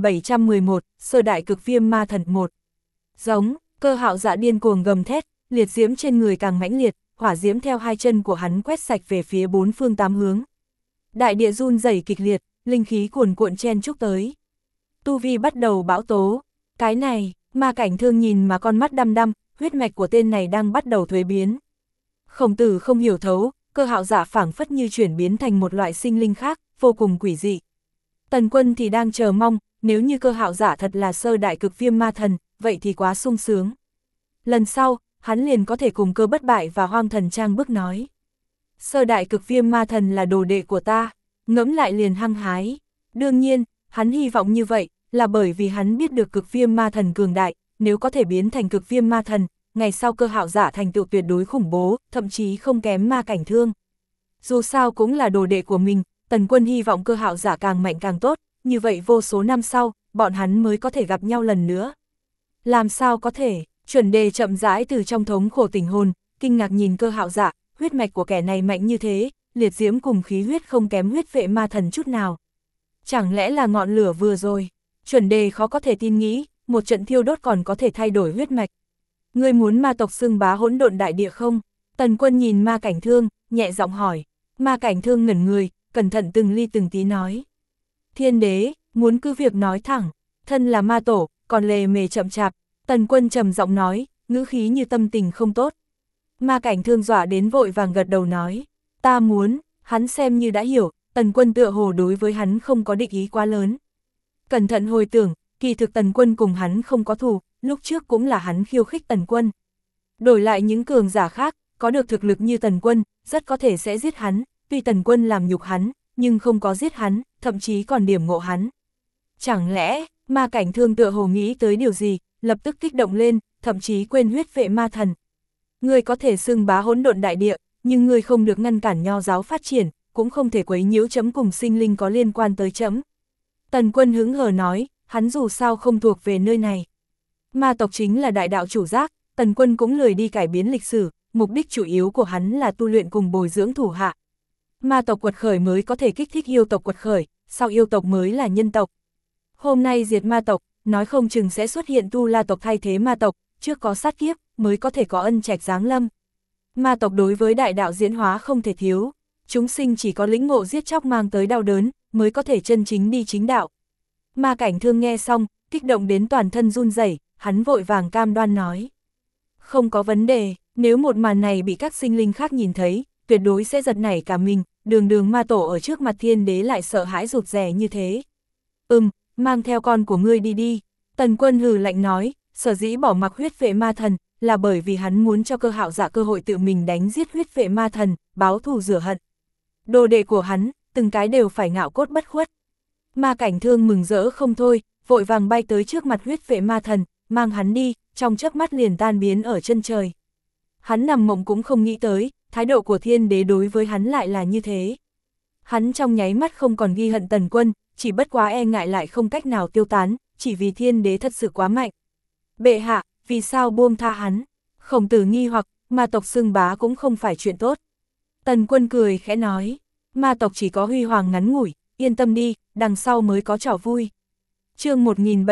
[SPEAKER 1] 1711, Sơ đại Cực Viêm Ma Thần 1. Giống, Cơ Hạo Dạ điên cuồng gầm thét, liệt diễm trên người càng mãnh liệt, hỏa diễm theo hai chân của hắn quét sạch về phía bốn phương tám hướng. Đại địa run rẩy kịch liệt, linh khí cuồn cuộn chen chúc tới. Tu vi bắt đầu bão tố. Cái này, Ma Cảnh Thương nhìn mà con mắt đăm đăm, huyết mạch của tên này đang bắt đầu thuế biến. Khổng Tử không hiểu thấu, Cơ Hạo Dạ phảng phất như chuyển biến thành một loại sinh linh khác, vô cùng quỷ dị. Tần Quân thì đang chờ mong, nếu như Cơ Hạo Giả thật là sơ đại cực viêm ma thần, vậy thì quá sung sướng. Lần sau, hắn liền có thể cùng Cơ Bất Bại và Hoang Thần Trang bước nói. Sơ đại cực viêm ma thần là đồ đệ của ta, ngẫm lại liền hăng hái. Đương nhiên, hắn hy vọng như vậy, là bởi vì hắn biết được cực viêm ma thần cường đại, nếu có thể biến thành cực viêm ma thần, ngày sau Cơ Hạo Giả thành tựu tuyệt đối khủng bố, thậm chí không kém Ma Cảnh Thương. Dù sao cũng là đồ đệ của mình, Tần Quân hy vọng Cơ Hạo Giả càng mạnh càng tốt, như vậy vô số năm sau, bọn hắn mới có thể gặp nhau lần nữa. Làm sao có thể? Chuẩn Đề chậm rãi từ trong thống khổ tỉnh hồn, kinh ngạc nhìn Cơ Hạo Giả, huyết mạch của kẻ này mạnh như thế, liệt diễm cùng khí huyết không kém huyết vệ ma thần chút nào. Chẳng lẽ là ngọn lửa vừa rồi? Chuẩn Đề khó có thể tin nghĩ, một trận thiêu đốt còn có thể thay đổi huyết mạch. Ngươi muốn ma tộc xưng bá hỗn độn đại địa không? Tần Quân nhìn Ma Cảnh Thương, nhẹ giọng hỏi. Ma Cảnh Thương ngẩn người, cẩn thận từng ly từng tí nói. Thiên đế, muốn cứ việc nói thẳng, thân là ma tổ, còn lề mề chậm chạp. Tần Quân trầm giọng nói, ngữ khí như tâm tình không tốt. Ma Cảnh Thương dọa đến vội vàng gật đầu nói. Ta muốn, hắn xem như đã hiểu, Tần Quân tựa hồ đối với hắn không có địch ý quá lớn. Cẩn thận hồi tưởng, kỳ thực Tần Quân cùng hắn không có thù, lúc trước cũng là hắn khiêu khích Tần Quân. Đổi lại những cường giả khác, có được thực lực như Tần Quân, rất có thể sẽ giết hắn, tuy Tần Quân làm nhục hắn, nhưng không có giết hắn, thậm chí còn điểm ngộ hắn. Chẳng lẽ, Ma Cảnh Thương tựa hồ nghĩ tới điều gì, lập tức kích động lên, thậm chí quên huyết vệ ma thần. Ngươi có thể xưng bá hỗn độn đại địa, nhưng ngươi không được ngăn cản nho giáo phát triển, cũng không thể quấy nhiễu chấm cùng sinh linh có liên quan tới chấm. Tần Quân hứng hờ nói, hắn dù sao không thuộc về nơi này. Ma tộc chính là đại đạo chủ giác, Tần Quân cũng lười đi cải biến lịch sử, mục đích chủ yếu của hắn là tu luyện cùng bồi dưỡng thủ hạ. Ma tộc quật khởi mới có thể kích thích yêu tộc quật khởi, sau yêu tộc mới là nhân tộc. Hôm nay diệt ma tộc, nói không chừng sẽ xuất hiện Tu La tộc thay thế ma tộc, trước có sát kiếp, mới có thể có ân trạch giáng lâm. Ma tộc đối với đại đạo diễn hóa không thể thiếu, chúng sinh chỉ có lĩnh ngộ giết chóc mang tới đau đớn, mới có thể chân chính đi chính đạo. Ma Cảnh Thương nghe xong, kích động đến toàn thân run rẩy, hắn vội vàng cam đoan nói. Không có vấn đề, nếu một màn này bị các sinh linh khác nhìn thấy, tuyệt đối sẽ giật nảy cả mình, đường ma tổ ở trước mặt thiên đế lại sợ hãi rụt rè như thế. Mang theo con của ngươi đi đi. Tần Quân hừ lạnh nói, sở dĩ bỏ mặc huyết vệ ma thần, là bởi vì hắn muốn cho Cơ Hạo Giả cơ hội tự mình đánh giết huyết vệ ma thần, báo thù rửa hận. Đồ đệ của hắn, từng cái đều phải ngạo cốt bất khuất. Ma Cảnh Thương mừng rỡ không thôi, vội vàng bay tới trước mặt huyết vệ ma thần, mang hắn đi, trong chớp mắt liền tan biến ở chân trời. Hắn nằm mộng cũng không nghĩ tới, thái độ của thiên đế đối với hắn lại là như thế. Hắn trong nháy mắt không còn ghi hận Tần Quân, chỉ bất quá e ngại lại không cách nào tiêu tán, chỉ vì thiên đế thật sự quá mạnh. Bệ hạ, vì sao buông tha hắn? Khổng Tử nghi hoặc, ma tộc xưng bá cũng không phải chuyện tốt. Tần Quân cười khẽ nói, ma tộc chỉ có huy hoàng ngắn ngủi, yên tâm đi, đằng sau mới có trò vui. Chương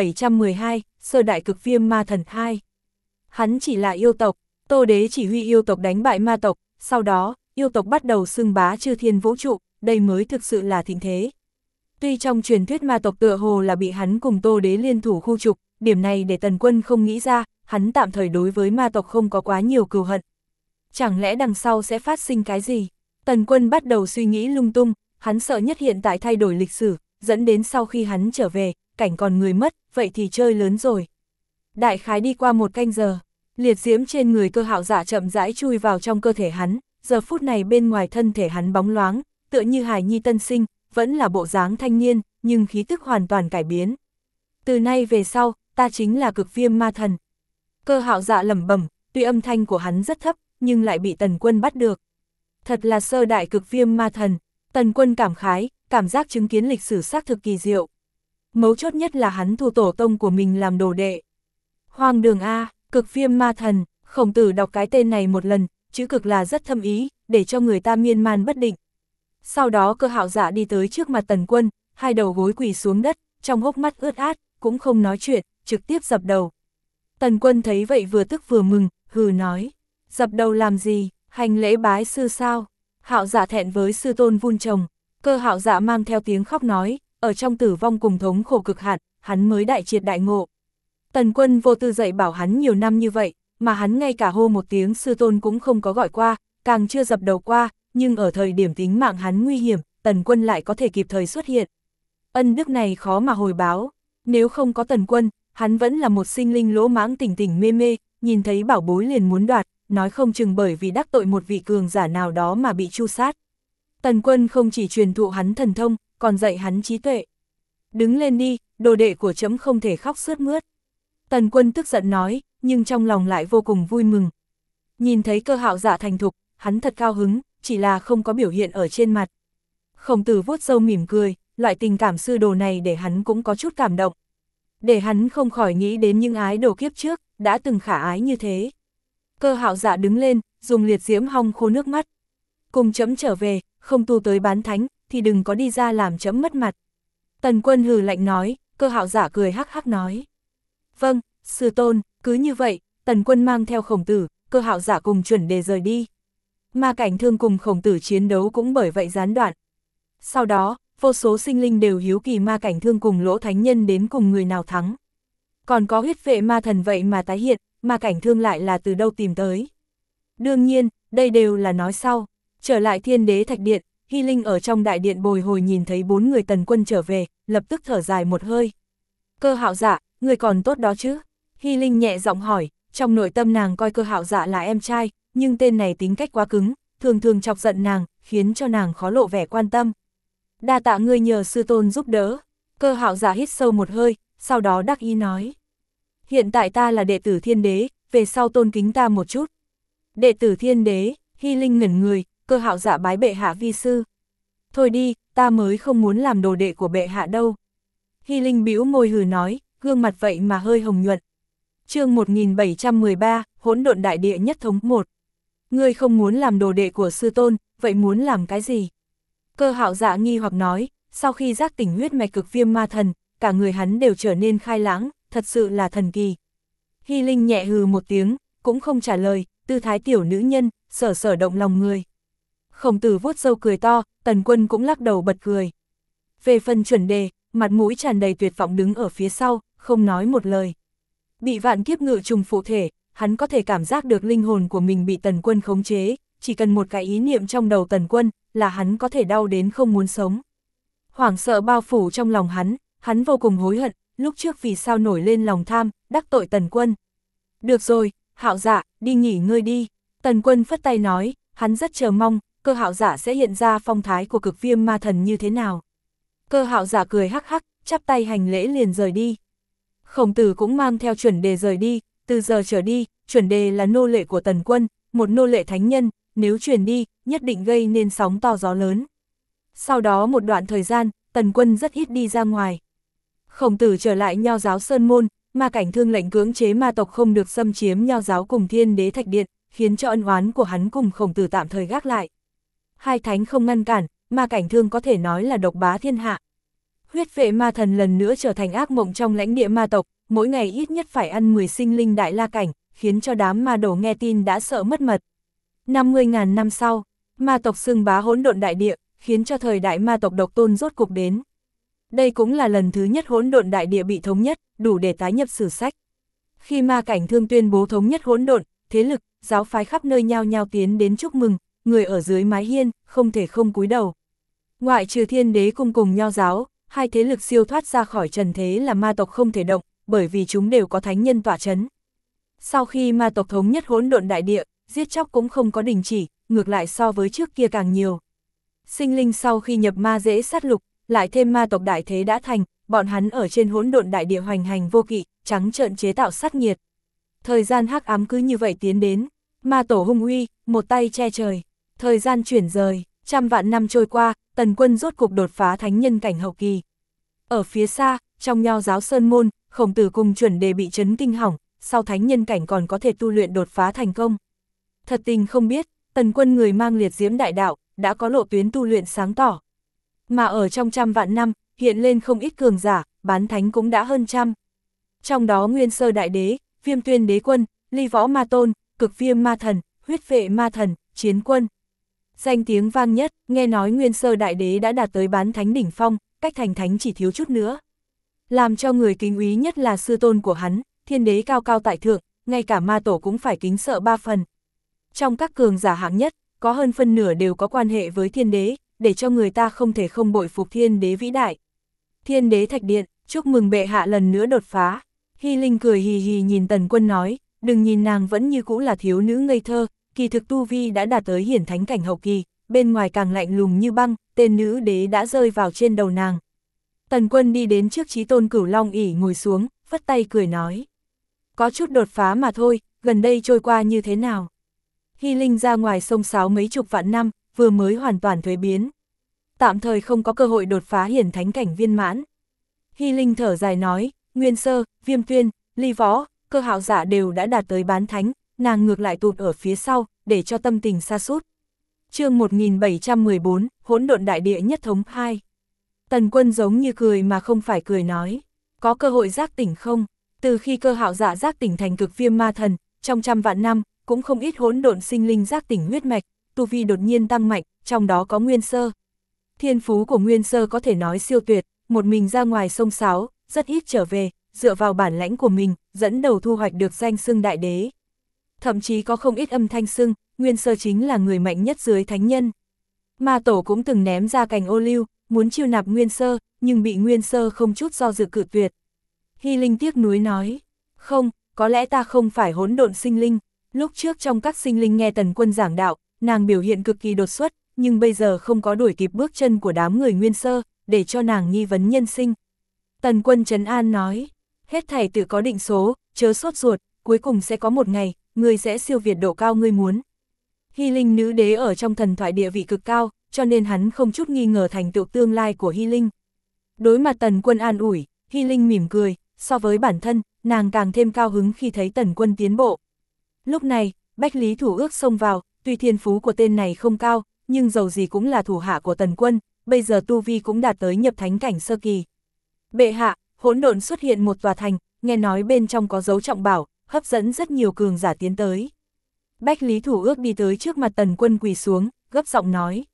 [SPEAKER 1] 1712, Sơ Đại Cực Viêm Ma Thần 2. Hắn chỉ là yêu tộc, Tô Đế chỉ huy yêu tộc đánh bại ma tộc, sau đó, yêu tộc bắt đầu xưng bá chư thiên vũ trụ, đây mới thực sự là thịnh thế. Tuy trong truyền thuyết ma tộc tựa hồ là bị hắn cùng Tô Đế liên thủ khu trục, điểm này để Tần Quân không nghĩ ra, hắn tạm thời đối với ma tộc không có quá nhiều cừu hận. Chẳng lẽ đằng sau sẽ phát sinh cái gì? Tần Quân bắt đầu suy nghĩ lung tung, hắn sợ nhất hiện tại thay đổi lịch sử, dẫn đến sau khi hắn trở về, cảnh còn người mất, vậy thì chơi lớn rồi. Đại khái đi qua một canh giờ, liệt diễm trên người Cơ Hạo Giả chậm rãi chui vào trong cơ thể hắn, giờ phút này bên ngoài thân thể hắn bóng loáng, tựa như hài nhi tân sinh, vẫn là bộ dáng thanh niên, nhưng khí tức hoàn toàn cải biến. Từ nay về sau, ta chính là Cực Viêm Ma Thần. Cơ Hạo Giả lẩm bẩm, tuy âm thanh của hắn rất thấp, nhưng lại bị Tần Quân bắt được. Thật là sơ đại Cực Viêm Ma Thần. Tần Quân cảm khái, cảm giác chứng kiến lịch sử xác thực kỳ diệu. Mấu chốt nhất là hắn thu tổ tông của mình làm đồ đệ. Hoang đường A, Cực Viêm Ma Thần, Khổng Tử đọc cái tên này một lần, chữ cực là rất thâm ý, để cho người ta miên man bất định. Sau đó Cơ Hạo Giả đi tới trước mặt Tần Quân, hai đầu gối quỳ xuống đất, trong hốc mắt ướt át, cũng không nói chuyện, trực tiếp dập đầu. Tần Quân thấy vậy vừa tức vừa mừng, hừ nói, dập đầu làm gì, hành lễ bái sư sao? Hạo Giả thẹn với sư tôn vun trồng. Cơ Hạo Giả mang theo tiếng khóc nói, ở trong tử vong cùng thống khổ cực hạn, hắn mới đại triệt đại ngộ. Tần Quân vô tư dạy bảo hắn nhiều năm như vậy, mà hắn ngay cả hô một tiếng sư tôn cũng không có gọi qua, càng chưa dập đầu qua, nhưng ở thời điểm tính mạng hắn nguy hiểm, Tần Quân lại có thể kịp thời xuất hiện. Ân đức này khó mà hồi báo, nếu không có Tần Quân, hắn vẫn là một sinh linh lỗ mãng tỉnh tỉnh mê mê, nhìn thấy bảo bối liền muốn đoạt, nói không chừng bởi vì đắc tội một vị cường giả nào đó mà bị tru sát. Tần Quân không chỉ truyền thụ hắn thần thông, còn dạy hắn trí tuệ. Đứng lên đi, đồ đệ của trẫm không thể khóc sướt mướt. Tần Quân tức giận nói, nhưng trong lòng lại vô cùng vui mừng. Nhìn thấy Cơ Hạo Dạ thành thục, hắn thật cao hứng, chỉ là không có biểu hiện ở trên mặt. Khổng Tử vuốt râu mỉm cười, loại tình cảm sư đồ này để hắn cũng có chút cảm động. Để hắn không khỏi nghĩ đến những ái đồ kiếp trước, đã từng khả ái như thế. Cơ Hạo Dạ đứng lên, dùng liệt diễm hong khô nước mắt. Cùng trẫm trở về, không tu tới bán thánh, thì đừng có đi ra làm trẫm mất mặt. Tần Quân hừ lạnh nói, Cơ Hạo Dạ cười hắc hắc nói. Vâng, sư tôn, cứ như vậy, Tần Quân mang theo Khổng Tử, Cơ Hạo Dạ cùng chuẩn đề rời đi. Ma Cảnh Thương cùng Khổng Tử chiến đấu cũng bởi vậy gián đoạn. Sau đó, vô số sinh linh đều hiếu kỳ Ma Cảnh Thương cùng Lỗ Thánh Nhân đến cùng người nào thắng. Còn có huyết vệ ma thần vậy mà tái hiện, Ma Cảnh Thương lại là từ đâu tìm tới. Đương nhiên, đây đều là nói sau. Trở lại Thiên Đế Thạch Điện, Hy Linh ở trong đại điện bồi hồi nhìn thấy 4 người Tần Quân trở về, lập tức thở dài một hơi. Cơ Hạo Dạ, người còn tốt đó chứ? Hy Linh nhẹ giọng hỏi, trong nội tâm nàng coi Cơ Hạo Dạ là em trai, nhưng tên này tính cách quá cứng, thường thường chọc giận nàng, khiến cho nàng khó lộ vẻ quan tâm. Đa tạ ngươi nhờ sư tôn giúp đỡ. Cơ Hạo Dạ hít sâu một hơi, sau đó đắc ý nói. Hiện tại ta là đệ tử Thiên Đế, về sau tôn kính ta một chút. Đệ tử Thiên Đế, Hy Linh ngẩn người, Cơ Hạo Dạ bái bệ hạ vi sư. Thôi đi, ta mới không muốn làm đồ đệ của bệ hạ đâu. Hy Linh bĩu môi hừ nói, gương mặt vậy mà hơi hồng nhuận. Chương 1713, Hỗn Độn Đại Địa nhất thống 1. Ngươi không muốn làm đồ đệ của sư tôn, vậy muốn làm cái gì? Cơ Hạo Dạ nghi hoặc nói, sau khi giác tỉnh huyết mạch cực viêm ma thần, cả người hắn đều trở nên khai lãng, thật sự là thần kỳ. Hy Linh nhẹ hừ một tiếng, cũng không trả lời, tư thái tiểu nữ nhân, sở sở động lòng người. Khổng Tử vuốt râu cười to, Tần Quân cũng lắc đầu bật cười. Về phần chuẩn đề, mặt mũi tràn đầy tuyệt vọng đứng ở phía sau, không nói một lời. Bị vạn kiếp ngự trùng phụ thể, hắn có thể cảm giác được linh hồn của mình bị Tần Quân khống chế, chỉ cần một cái ý niệm trong đầu Tần Quân, là hắn có thể đau đến không muốn sống. Hoảng sợ bao phủ trong lòng hắn vô cùng hối hận, lúc trước vì sao nổi lên lòng tham, đắc tội Tần Quân. Được rồi, Hạo Dạ, đi nghỉ ngơi đi. Tần Quân phất tay nói, hắn rất chờ mong, Cơ Hạo Dạ sẽ hiện ra phong thái của cực viêm ma thần như thế nào. Cơ Hạo Dạ cười hắc hắc, chắp tay hành lễ liền rời đi. Khổng Tử cũng mang theo chuẩn đề rời đi, từ giờ trở đi, chuẩn đề là nô lệ của Tần Quân, một nô lệ thánh nhân, nếu truyền đi, nhất định gây nên sóng to gió lớn. Sau đó một đoạn thời gian, Tần Quân rất ít đi ra ngoài. Khổng Tử trở lại Nho giáo Sơn Môn, Ma Cảnh Thương lệnh cưỡng chế ma tộc không được xâm chiếm Nho giáo cùng Thiên Đế Thạch Điện, khiến cho ân oán của hắn cùng Khổng Tử tạm thời gác lại. Hai thánh không ngăn cản, Ma Cảnh Thương có thể nói là độc bá thiên hạ. Huyết vệ ma thần lần nữa trở thành ác mộng trong lãnh địa ma tộc, mỗi ngày ít nhất phải ăn 10 sinh linh đại la cảnh, khiến cho đám ma đầu nghe tin đã sợ mất mật. 50.000 năm sau, ma tộc xưng bá hỗn độn đại địa, khiến cho thời đại ma tộc độc tôn rốt cục đến. Đây cũng là lần thứ nhất hỗn độn đại địa bị thống nhất, đủ để tái nhập sử sách. Khi Ma Cảnh Thương tuyên bố thống nhất hỗn độn, thế lực, giáo phái khắp nơi nhao nhao tiến đến chúc mừng, người ở dưới mái hiên, không thể không cúi đầu. Ngoại trừ Thiên Đế cung cùng Nho giáo, hai thế lực siêu thoát ra khỏi trần thế là ma tộc không thể động, bởi vì chúng đều có thánh nhân tọa chấn. Sau khi ma tộc thống nhất hỗn độn đại địa, giết chóc cũng không có đình chỉ, ngược lại so với trước kia càng nhiều. Sinh linh sau khi nhập ma dễ sát lục, lại thêm ma tộc đại thế đã thành, bọn hắn ở trên hỗn độn đại địa hoành hành vô kỵ, trắng trợn chế tạo sát nghiệt. Thời gian hắc ám cứ như vậy tiến đến, ma tổ hung uy, một tay che trời. Thời gian chuyển rời, trăm vạn năm trôi qua, Tần Quân rốt cục đột phá thánh nhân cảnh hậu kỳ. Ở phía xa, trong Nho giáo Sơn Môn, Khổng Tử cùng chuẩn đề bị chấn kinh hỏng, sau thánh nhân cảnh còn có thể tu luyện đột phá thành công. Thật tình không biết, Tần Quân người mang liệt diễm đại đạo, đã có lộ tuyến tu luyện sáng tỏ. Mà ở trong trăm vạn năm, hiện lên không ít cường giả, bán thánh cũng đã hơn trăm. Trong đó Nguyên Sơ Đại Đế, Viêm Tuyên Đế Quân, Ly Võ Ma Tôn, Cực Viêm Ma Thần, Huyết Vệ Ma Thần, Chiến Quân. Danh tiếng vang nhất, nghe nói Nguyên Sơ Đại Đế đã đạt tới bán thánh đỉnh phong, cách thành thánh chỉ thiếu chút nữa. Làm cho người kính úy nhất là sư tôn của hắn, Thiên Đế cao cao tại thượng, ngay cả ma tổ cũng phải kính sợ 3 phần. Trong các cường giả hạng nhất, có hơn phân nửa đều có quan hệ với Thiên Đế, để cho người ta không thể không bội phục Thiên Đế vĩ đại. Thiên đế thạch điện, chúc mừng bệ hạ lần nữa đột phá. Hy Linh cười hì hì nhìn Tần Quân nói, đừng nhìn nàng vẫn như cũ là thiếu nữ ngây thơ, kỳ thực tu vi đã đạt tới hiển thánh cảnh hậu kỳ, bên ngoài càng lạnh lùng như băng, tên nữ đế đã rơi vào trên đầu nàng. Tần Quân đi đến trước Chí Tôn Cửu Long ỷ ngồi xuống, phất tay cười nói. Có chút đột phá mà thôi, gần đây trôi qua như thế nào? Hy Linh ra ngoài sông sáo mấy chục vạn năm, vừa mới hoàn toàn thuế biến. Tạm thời không có cơ hội đột phá hiển thánh cảnh viên mãn. Hy Linh thở dài nói, Nguyên Sơ, Viêm Tuyên, Ly Võ, Cơ Hạo Dạ đều đã đạt tới bán thánh, nàng ngược lại tụt ở phía sau, để cho tâm tình sa sút. Chương 1714, Hỗn độn đại địa nhất thống 2. Tần Quân giống như cười mà không phải cười nói, có cơ hội giác tỉnh không? Từ khi Cơ Hạo Dạ giác tỉnh thành cực viêm ma thần, trong trăm vạn năm, cũng không ít hỗn độn sinh linh giác tỉnh huyết mạch, tu vi đột nhiên tăng mạnh, trong đó có Nguyên Sơ. Thiên phú của Nguyên Sơ có thể nói siêu tuyệt, một mình ra ngoài sông sáo, rất ít trở về, dựa vào bản lãnh của mình, dẫn đầu thu hoạch được danh xưng đại đế. Thậm chí có không ít âm thanh xưng, Nguyên Sơ chính là người mạnh nhất dưới thánh nhân. Ma Tổ cũng từng ném ra cành ô liu, muốn chiêu nạp Nguyên Sơ, nhưng bị Nguyên Sơ không chút do dự cự tuyệt. Hy Linh tiếc nuối nói, không, có lẽ ta không phải hỗn độn sinh linh. Lúc trước trong các sinh linh nghe Tần Quân giảng đạo, nàng biểu hiện cực kỳ đột xuất, nhưng bây giờ không có đuổi kịp bước chân của đám người Nguyên Sơ, để cho nàng nghi vấn nhân sinh. Tần Quân trấn an nói, hết thảy tự có định số, chớ sốt ruột, cuối cùng sẽ có một ngày, ngươi sẽ siêu việt độ cao ngươi muốn. Hy Linh nữ đế ở trong thần thoại địa vị cực cao, cho nên hắn không chút nghi ngờ thành tựu tương lai của Hy Linh. Đối mặt Tần Quân an ủi, Hy Linh mỉm cười, so với bản thân, nàng càng thêm cao hứng khi thấy Tần Quân tiến bộ. Lúc này, Bách Lý Thủ Ước xông vào, tuy thiên phú của tên này không cao, nhưng dầu gì cũng là thủ hạ của Tần Quân, bây giờ tu vi cũng đạt tới nhập thánh cảnh sơ kỳ. Bệ hạ, hỗn độn xuất hiện một tòa thành, nghe nói bên trong có dấu trọng bảo, hấp dẫn rất nhiều cường giả tiến tới. Bách Lý Thủ Ước đi tới trước mặt Tần Quân quỳ xuống, gấp giọng nói.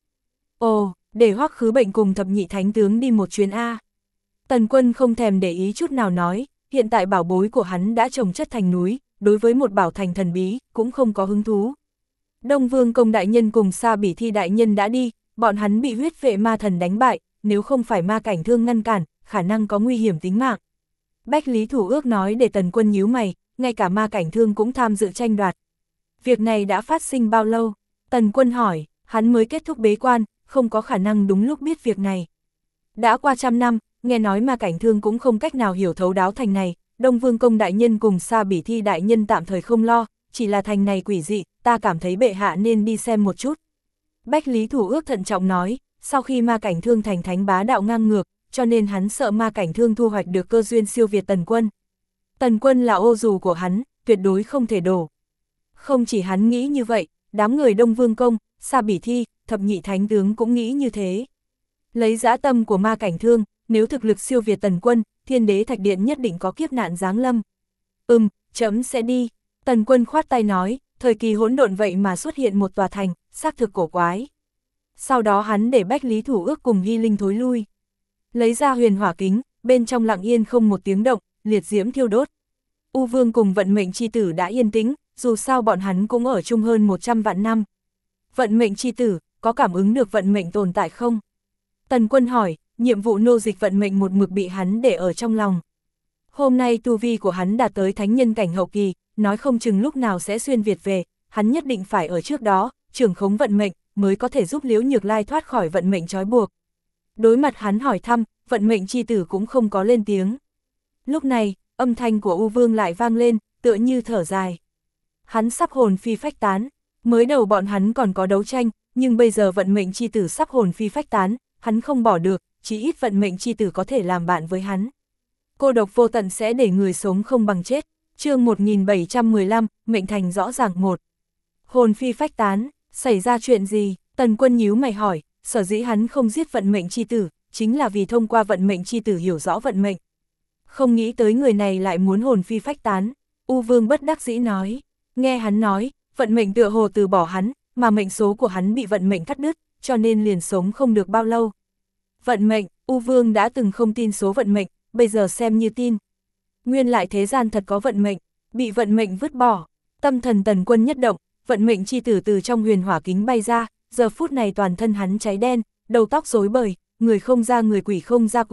[SPEAKER 1] Ồ, để Hoắc Khứ Bệnh cùng thập nhị thánh tướng đi một chuyến A. Tần Quân không thèm để ý chút nào nói, hiện tại bảo bối của hắn đã trồng chất thành núi, đối với một bảo thành thần bí, cũng không có hứng thú. Đông Vương Công đại nhân cùng Sa Bỉ Thi đại nhân đã đi, bọn hắn bị huyết vệ ma thần đánh bại, nếu không phải ma cảnh thương ngăn cản, khả năng có nguy hiểm tính mạng. Bách Lý Thủ Ước nói để Tần Quân nhíu mày, ngay cả ma cảnh thương cũng tham dự tranh đoạt. Việc này đã phát sinh bao lâu? Tần Quân hỏi, hắn mới kết thúc bế quan, không có khả năng đúng lúc biết việc này. Đã qua 100 năm, nghe nói ma cảnh thương cũng không cách nào hiểu thấu đáo thành này, Đông Vương Công đại nhân cùng Sa Bỉ Thi đại nhân tạm thời không lo, chỉ là thành này quỷ dị, ta cảm thấy bệ hạ nên đi xem một chút. Bách Lý Thủ Ước thận trọng nói, sau khi ma cảnh thương thành thánh bá đạo ngang ngược, cho nên hắn sợ ma cảnh thương thu hoạch được cơ duyên siêu việt Tần Quân. Tần Quân là ô dù của hắn, tuyệt đối không thể đổ. Không chỉ hắn nghĩ như vậy, đám người Đông Vương Công, Sa Bỉ Thi, thập nhị thánh tướng cũng nghĩ như thế. Lấy dã tâm của ma cảnh thương, nếu thực lực siêu việt Tần Quân, Thiên Đế Thạch Điện nhất định có kiếp nạn giáng lâm. Trẫm sẽ đi. Tần Quân khoát tay nói, thời kỳ hỗn độn vậy mà xuất hiện một tòa thành, xác thực cổ quái. Sau đó hắn để Bách Lý Thủ Ước cùng Hy Linh thối lui. Lấy ra huyền hỏa kính, bên trong lặng yên không một tiếng động, liệt diễm thiêu đốt. U Vương cùng vận mệnh chi tử đã yên tĩnh, dù sao bọn hắn cũng ở chung hơn 100 vạn năm. Vận mệnh chi tử, có cảm ứng được vận mệnh tồn tại không? Tần Quân hỏi, nhiệm vụ nô dịch vận mệnh một mực bị hắn để ở trong lòng. Hôm nay tu vi của hắn đạt tới thánh nhân cảnh hậu kỳ, nói không chừng lúc nào sẽ xuyên Việt về, hắn nhất định phải ở trước đó, trưởng khống vận mệnh, mới có thể giúp Liễu Nhược Lai thoát khỏi vận mệnh trói buộc. Đối mặt hắn hỏi thăm, vận mệnh chi tử cũng không có lên tiếng. Lúc này, âm thanh của U Vương lại vang lên, tựa như thở dài. Hắn sắp hồn phi phách tán, mới đầu bọn hắn còn có đấu tranh, nhưng bây giờ vận mệnh chi tử sắp hồn phi phách tán, hắn không bỏ được, chỉ ít vận mệnh chi tử có thể làm bạn với hắn. Cô độc vô tận sẽ để người sống không bằng chết. Chương 1715, mệnh thành rõ ràng 1. Hồn phi phách tán, xảy ra chuyện gì? Tần Quân nhíu mày hỏi, sở dĩ hắn không giết vận mệnh chi tử, chính là vì thông qua vận mệnh chi tử hiểu rõ vận mệnh. Không nghĩ tới người này lại muốn hồn phi phách tán. U Vương bất đắc dĩ nói, nghe hắn nói, vận mệnh tựa hồ từ bỏ hắn, mà mệnh số của hắn bị vận mệnh cắt đứt, cho nên liền sống không được bao lâu. Vận mệnh, U Vương đã từng không tin số vận mệnh, bây giờ xem như tin. Nguyên lại thế gian thật có vận mệnh, bị vận mệnh vứt bỏ. Tâm thần Tần Quân nhất động, vận mệnh chi tử từ trong huyền hỏa kính bay ra, giờ phút này toàn thân hắn cháy đen, đầu tóc rối bời, người không ra người quỷ không ra quỷ,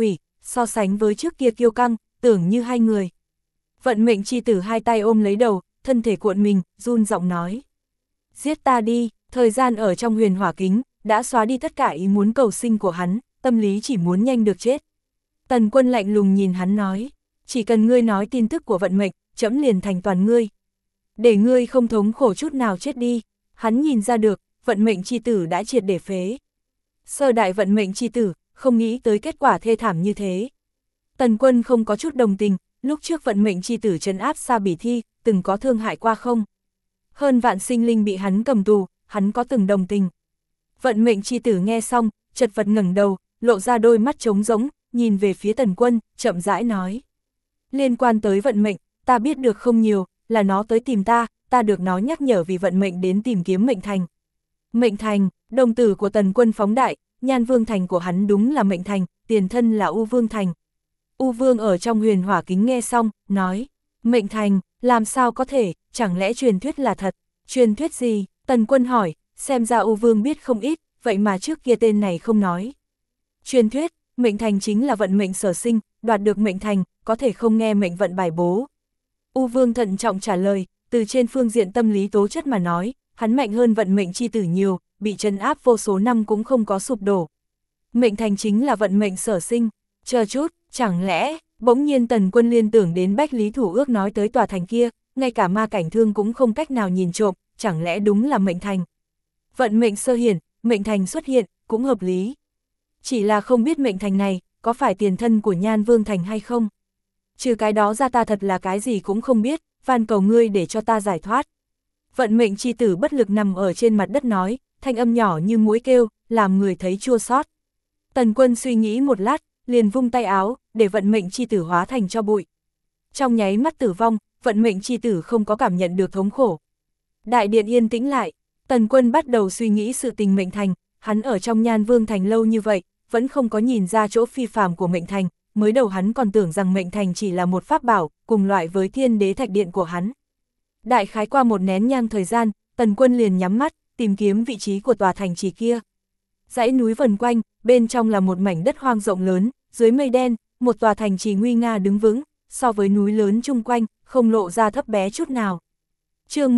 [SPEAKER 1] so sánh với trước kia kiêu căng, tưởng như hai người. Vận mệnh chi tử hai tay ôm lấy đầu, thân thể cuộn mình, run giọng nói. Giết ta đi, thời gian ở trong huyền hỏa kính, đã xóa đi tất cả ý muốn cầu sinh của hắn, tâm lý chỉ muốn nhanh được chết. Tần Quân lạnh lùng nhìn hắn nói, chỉ cần ngươi nói tin tức của vận mệnh, trẫm liền thành toàn ngươi. Để ngươi không thống khổ chút nào chết đi, hắn nhìn ra được, vận mệnh chi tử đã triệt để phế. Sơ đại vận mệnh chi tử, không nghĩ tới kết quả thê thảm như thế. Tần Quân không có chút đồng tình, lúc trước vận mệnh chi tử trấn áp Sa Bỉ Thi, từng có thương hại qua không? Hơn vạn sinh linh bị hắn cầm tù, hắn có từng đồng tình. Vận mệnh chi tử nghe xong, chật vật ngẩng đầu, lộ ra đôi mắt trống rỗng, nhìn về phía Tần Quân, chậm rãi nói. Liên quan tới vận mệnh, ta biết được không nhiều, là nó tới tìm ta, ta được nó nhắc nhở vì vận mệnh đến tìm kiếm Mệnh Thành. Mệnh Thành, đồng tử của Tần Quân phóng đại, Nhan Vương Thành của hắn đúng là Mệnh Thành, tiền thân là U Vương Thành. U Vương ở trong huyền hỏa kính nghe xong, nói, Mệnh Thành, làm sao có thể, chẳng lẽ truyền thuyết là thật? Truyền thuyết gì? Tần Quân hỏi, xem ra U Vương biết không ít, vậy mà trước kia tên này không nói. Truyền thuyết, Mệnh Thành chính là vận mệnh sở sinh, đoạt được Mệnh Thành, có thể không nghe mệnh vận bài bố. U Vương thận trọng trả lời, từ trên phương diện tâm lý tố chất mà nói, hắn mạnh hơn vận mệnh chi tử nhiều, bị trấn áp vô số năm cũng không có sụp đổ. Mệnh Thành chính là vận mệnh sở sinh, chờ chút, chẳng lẽ, bỗng nhiên Tần Quân liên tưởng đến Bách Lý Thủ Ước nói tới tòa thành kia, ngay cả Ma Cảnh Thương cũng không cách nào nhìn trộm, chẳng lẽ đúng là Mệnh Thành. Vận mệnh sơ hiển, Mệnh Thành xuất hiện, cũng hợp lý. Chỉ là không biết Mệnh Thành này, có phải tiền thân của Nhan Vương Thành hay không? Trừ cái đó ra ta thật là cái gì cũng không biết, van cầu ngươi để cho ta giải thoát. Vận mệnh chi tử bất lực nằm ở trên mặt đất nói, thanh âm nhỏ như muỗi kêu, làm người thấy chua xót. Tần Quân suy nghĩ một lát, liền vung tay áo, để vận mệnh chi tử hóa thành cho bụi. Trong nháy mắt tử vong, vận mệnh chi tử không có cảm nhận được thống khổ. Đại điện yên tĩnh lại, Tần Quân bắt đầu suy nghĩ sự tình Mệnh Thành, hắn ở trong Nhan Vương Thành lâu như vậy, vẫn không có nhìn ra chỗ phi phàm của Mệnh Thành, mới đầu hắn còn tưởng rằng Mệnh Thành chỉ là một pháp bảo, cùng loại với Thiên Đế Thạch Điện của hắn. Đại khái qua một nén nhang thời gian, Tần Quân liền nhắm mắt, tìm kiếm vị trí của tòa thành trì kia. Dãy núi vần quanh, bên trong là một mảnh đất hoang rộng lớn, dưới mây đen, một tòa thành trì nguy nga đứng vững, so với núi lớn chung quanh, không lộ ra thấp bé chút nào. Chương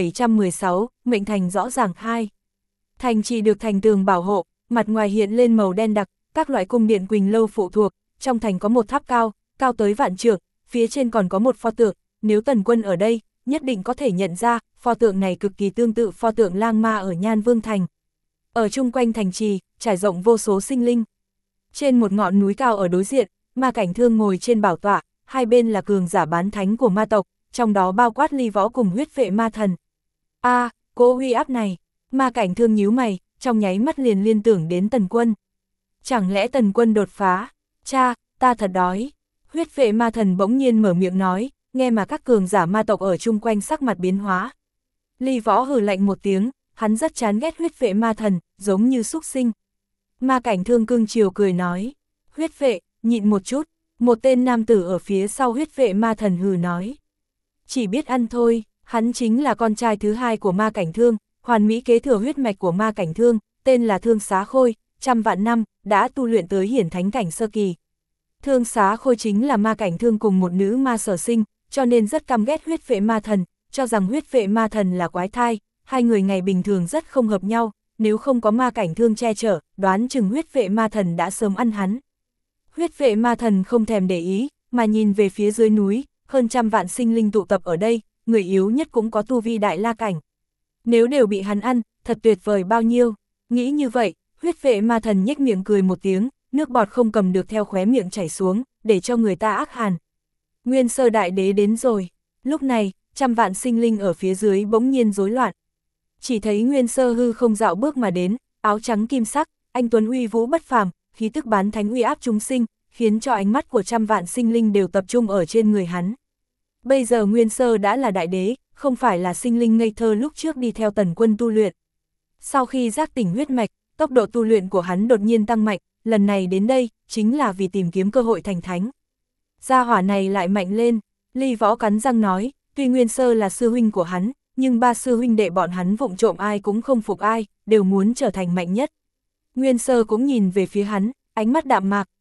[SPEAKER 1] 1716, Mệnh Thành rõ ràng 2. Thành trì được thành tường bảo hộ, mặt ngoài hiện lên màu đen đặc, các loại cung điện Quỳnh lâu phụ thuộc, trong thành có một tháp cao, cao tới vạn trượng, phía trên còn có một pho tượng, nếu Tần Quân ở đây, nhất định có thể nhận ra, pho tượng này cực kỳ tương tự pho tượng Lang Ma ở Nhan Vương Thành. Ở chung quanh thành trì, trải rộng vô số sinh linh. Trên một ngọn núi cao ở đối diện, Ma Cảnh Thương ngồi trên bảo tọa, hai bên là cường giả bán thánh của ma tộc, trong đó bao quát Ly Võ cùng Huyết Vệ Ma Thần. Cỗ uy áp này, Ma Cảnh Thương nhíu mày, trong nháy mắt liền liên tưởng đến Tần Quân. Chẳng lẽ Tần Quân đột phá? Cha, ta thật đói. Huyết Vệ Ma Thần bỗng nhiên mở miệng nói, nghe mà các cường giả ma tộc ở chung quanh sắc mặt biến hóa. Ly Võ hừ lạnh một tiếng, hắn rất chán ghét Huyết Vệ Ma Thần, giống như súc sinh. Ma Cảnh Thương cưng chiều cười nói, Huyết Vệ, nhịn một chút, một tên nam tử ở phía sau Huyết Vệ Ma Thần hừ nói. Chỉ biết ăn thôi, hắn chính là con trai thứ hai của Ma Cảnh Thương, hoàn mỹ kế thừa huyết mạch của Ma Cảnh Thương, tên là Thương Xá Khôi, trăm vạn năm, đã tu luyện tới hiển thánh cảnh sơ kỳ. Thương Xá Khôi chính là Ma Cảnh Thương cùng một nữ ma sở sinh, cho nên rất căm ghét Huyết Vệ Ma Thần, cho rằng Huyết Vệ Ma Thần là quái thai, hai người ngày bình thường rất không hợp nhau, nếu không có Ma Cảnh Thương che chở, đoán chừng Huyết Vệ Ma Thần đã sớm ăn hắn. Huyết Vệ Ma Thần không thèm để ý, mà nhìn về phía dưới núi, hơn trăm vạn sinh linh tụ tập ở đây, người yếu nhất cũng có tu vi đại la cảnh. Nếu đều bị hắn ăn, thật tuyệt vời bao nhiêu. Nghĩ như vậy, Huyết Vệ Ma Thần nhếch miệng cười một tiếng, nước bọt không cầm được theo khóe miệng chảy xuống, để cho người ta ác hàn. Nguyên Sơ Đại Đế đến rồi. Lúc này, trăm vạn sinh linh ở phía dưới bỗng nhiên rối loạn. Chỉ thấy Nguyên Sơ hư không dạo bước mà đến, áo trắng kim sắc, anh tuấn uy vũ bất phàm, khí tức bán thánh uy áp chúng sinh, khiến cho ánh mắt của trăm vạn sinh linh đều tập trung ở trên người hắn. Bây giờ Nguyên Sơ đã là đại đế, không phải là sinh linh ngây thơ lúc trước đi theo Tần Quân tu luyện. Sau khi giác tỉnh huyết mạch, tốc độ tu luyện của hắn đột nhiên tăng mạnh, lần này đến đây, chính là vì tìm kiếm cơ hội thành thánh. Gia hỏa này lại mạnh lên, Ly Võ cắn răng nói, tuy Nguyên Sơ là sư huynh của hắn, nhưng ba sư huynh đệ bọn hắn vụng trộm ai cũng không phục ai, đều muốn trở thành mạnh nhất. Nguyên Sơ cũng nhìn về phía hắn, ánh mắt đạm mạc,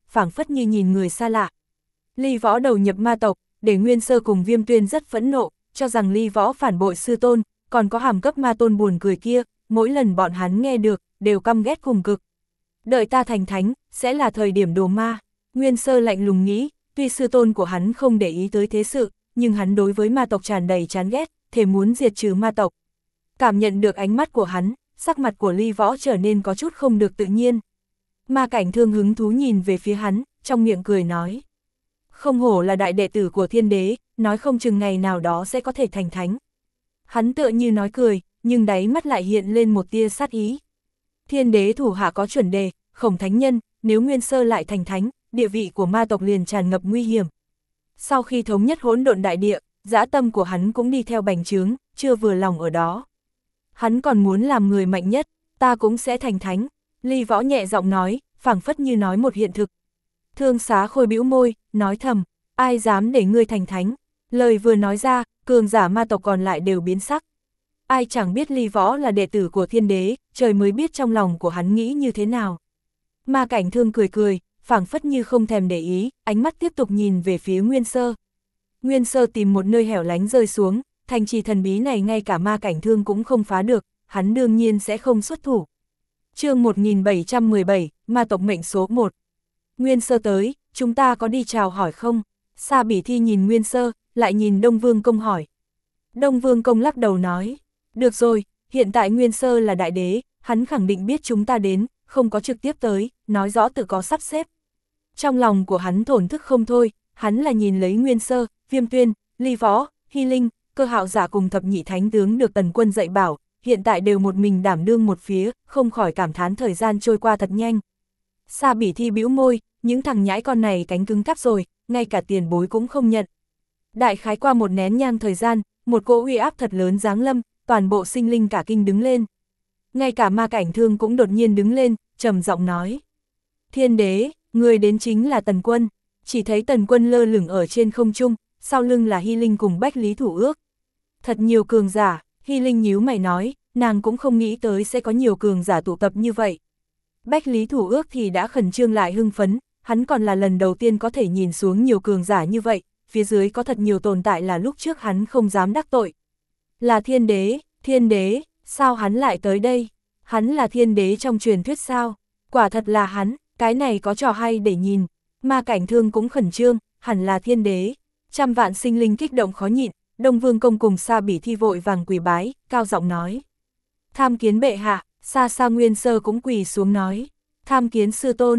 [SPEAKER 1] phảng phất như nhìn người xa lạ. Ly Võ đầu nhập ma tộc, để Nguyên Sơ cùng Viêm Tuyên rất phẫn nộ, cho rằng Ly Võ phản bội sư tôn, còn có hàm cấp ma tôn buồn cười kia, mỗi lần bọn hắn nghe được, đều căm ghét cùng cực. Đợi ta thành thánh, sẽ là thời điểm đồ ma. Nguyên Sơ lạnh lùng nghĩ, tuy sư tôn của hắn không để ý tới thế sự, nhưng hắn đối với ma tộc tràn đầy chán ghét, thề muốn diệt trừ ma tộc. Cảm nhận được ánh mắt của hắn, sắc mặt của Ly Võ trở nên có chút không được tự nhiên. Ma Cảnh Thương hứng thú nhìn về phía hắn, trong miệng cười nói. Không hổ là đại đệ tử của thiên đế, nói không chừng ngày nào đó sẽ có thể thành thánh. Hắn tựa như nói cười, nhưng đáy mắt lại hiện lên một tia sát ý. Thiên đế thủ hạ có chuẩn đề, Khổng Thánh Nhân, nếu Nguyên Sơ lại thành thánh, địa vị của ma tộc liền tràn ngập nguy hiểm. Sau khi thống nhất hỗn độn đại địa, dã tâm của hắn cũng đi theo bành trướng, chưa vừa lòng ở đó. Hắn còn muốn làm người mạnh nhất, ta cũng sẽ thành thánh. Ly Võ nhẹ giọng nói, phảng phất như nói một hiện thực. Thương Xá Khôi bĩu môi, nói thầm, ai dám để ngươi thành thánh. Lời vừa nói ra, cường giả ma tộc còn lại đều biến sắc. Ai chẳng biết Ly Võ là đệ tử của thiên đế, trời mới biết trong lòng của hắn nghĩ như thế nào. Ma Cảnh Thương cười cười, phảng phất như không thèm để ý, ánh mắt tiếp tục nhìn về phía Nguyên Sơ. Nguyên Sơ tìm một nơi hẻo lánh rơi xuống, thành trì thần bí này ngay cả Ma Cảnh Thương cũng không phá được, hắn đương nhiên sẽ không xuất thủ. Chương 1717, ma tộc mệnh số 1. Nguyên Sơ tới, chúng ta có đi chào hỏi không? Sa Bỉ Thi nhìn Nguyên Sơ, lại nhìn Đông Vương Công hỏi. Đông Vương Công lắc đầu nói, được rồi, hiện tại Nguyên Sơ là đại đế, hắn khẳng định biết chúng ta đến, không có trực tiếp tới, nói rõ tự có sắp xếp. Trong lòng của hắn thổn thức không thôi, hắn là nhìn lấy Nguyên Sơ, Viêm Tuyên, Ly Võ, Hy Linh, Cơ Hạo Giả cùng thập nhị thánh tướng được Tần Quân dạy bảo, hiện tại đều một mình đảm đương một phía, không khỏi cảm thán thời gian trôi qua thật nhanh. Sa Bỉ Thi bĩu môi, những thằng nhãi con này cánh cứng cáp rồi, ngay cả tiền bối cũng không nhận. Đại khái qua một nén nhang thời gian, một cỗ uy áp thật lớn giáng lâm, toàn bộ sinh linh cả kinh đứng lên. Ngay cả Ma Cảnh Thương cũng đột nhiên đứng lên, trầm giọng nói. Thiên đế, người đến chính là Tần Quân. Chỉ thấy Tần Quân lơ lửng ở trên không trung, sau lưng là Hy Linh cùng Bách Lý Thủ Ước. Thật nhiều cường giả, Hy Linh nhíu mày nói, nàng cũng không nghĩ tới sẽ có nhiều cường giả tụ tập như vậy. Bách Lý Thủ Ước thì đã khẩn trương lại hưng phấn, hắn còn là lần đầu tiên có thể nhìn xuống nhiều cường giả như vậy, phía dưới có thật nhiều tồn tại là lúc trước hắn không dám đắc tội. Là thiên đế, sao hắn lại tới đây? Hắn là thiên đế trong truyền thuyết sao? Quả thật là hắn, cái này có trò hay để nhìn. Ma Cảnh Thương cũng khẩn trương, hẳn là thiên đế. Trăm vạn sinh linh kích động khó nhịn, Đông Vương Công cùng Sa Bỉ Thi vội vàng quỳ bái, cao giọng nói. Tham kiến bệ hạ, Sa Nguyên Sơ cũng quỳ xuống nói. Tham kiến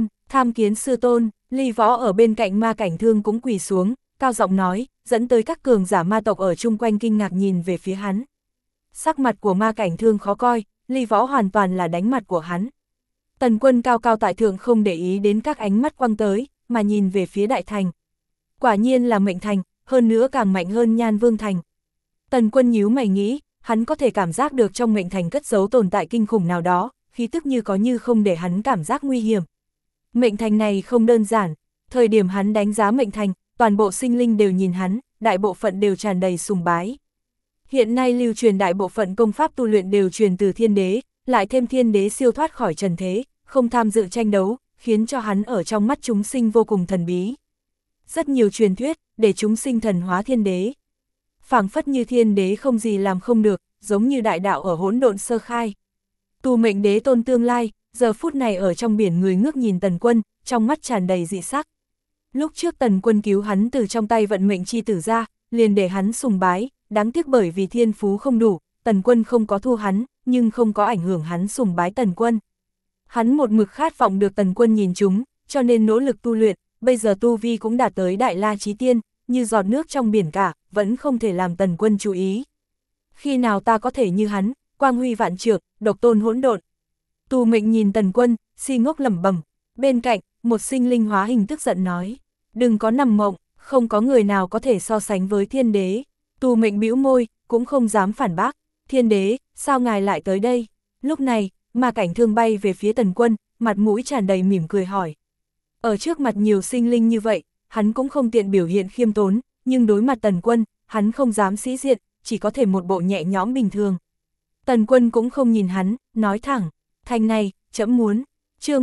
[SPEAKER 1] sư tôn, Ly Võ ở bên cạnh Ma Cảnh Thương cũng quỳ xuống, cao giọng nói, dẫn tới các cường giả ma tộc ở chung quanh kinh ngạc nhìn về phía hắn. Sắc mặt của Ma Cảnh Thương khó coi, Ly Võ hoàn toàn là đánh mặt của hắn. Tần Quân cao cao tại thượng không để ý đến các ánh mắt quăng tới, mà nhìn về phía đại thành. Quả nhiên là mệnh thành, hơn nữa càng mạnh hơn Nhan Vương thành. Tần Quân nhíu mày nghĩ, hắn có thể cảm giác được trong mệnh thành cất giấu tồn tại kinh khủng nào đó, khí tức như có như không để hắn cảm giác nguy hiểm. Mệnh thành này không đơn giản, thời điểm hắn đánh giá mệnh thành, toàn bộ sinh linh đều nhìn hắn, đại bộ phận đều tràn đầy sùng bái. Hiện nay lưu truyền đại bộ phận công pháp tu luyện đều truyền từ thiên đế, lại thêm thiên đế siêu thoát khỏi trần thế, không tham dự tranh đấu, khiến cho hắn ở trong mắt chúng sinh vô cùng thần bí. Rất nhiều truyền thuyết, để chúng sinh thần hóa thiên đế. Phảng phất như thiên đế không gì làm không được, giống như đại đạo ở hỗn độn sơ khai. Tu mệnh đế tôn tương lai, giờ phút này ở trong biển người ngước nhìn Tần Quân, trong mắt tràn đầy dị sắc. Lúc trước Tần Quân cứu hắn từ trong tay vận mệnh chi tử ra, liền để hắn sùng bái, đáng tiếc bởi vì thiên phú không đủ, Tần Quân không có thu hắn, nhưng không có ảnh hưởng hắn sùng bái Tần Quân. Hắn một mực khát vọng được Tần Quân nhìn chúng, cho nên nỗ lực tu luyện, bây giờ tu vi cũng đạt tới đại la chí tiên, như giọt nước trong biển cả, vẫn không thể làm Tần Quân chú ý. Khi nào ta có thể như hắn, quang huy vạn trượng, độc tôn hỗn độn. Tu Mệnh nhìn Tần Quân, si ngốc lẩm bẩm. Bên cạnh, một sinh linh hóa hình tức giận nói, đừng có nằm mộng, không có người nào có thể so sánh với thiên đế. Tu Mệnh bĩu môi, cũng không dám phản bác, thiên đế, sao ngài lại tới đây? Lúc này, Ma Cảnh Thương bay về phía Tần Quân, mặt mũi tràn đầy mỉm cười hỏi. Ở trước mặt nhiều sinh linh như vậy, hắn cũng không tiện biểu hiện khiêm tốn, nhưng đối mặt Tần Quân, hắn không dám sĩ diện, chỉ có thể một bộ nhẹ nhõm bình thường. Tần Quân cũng không nhìn hắn, nói thẳng, thành này, trẫm muốn. Chương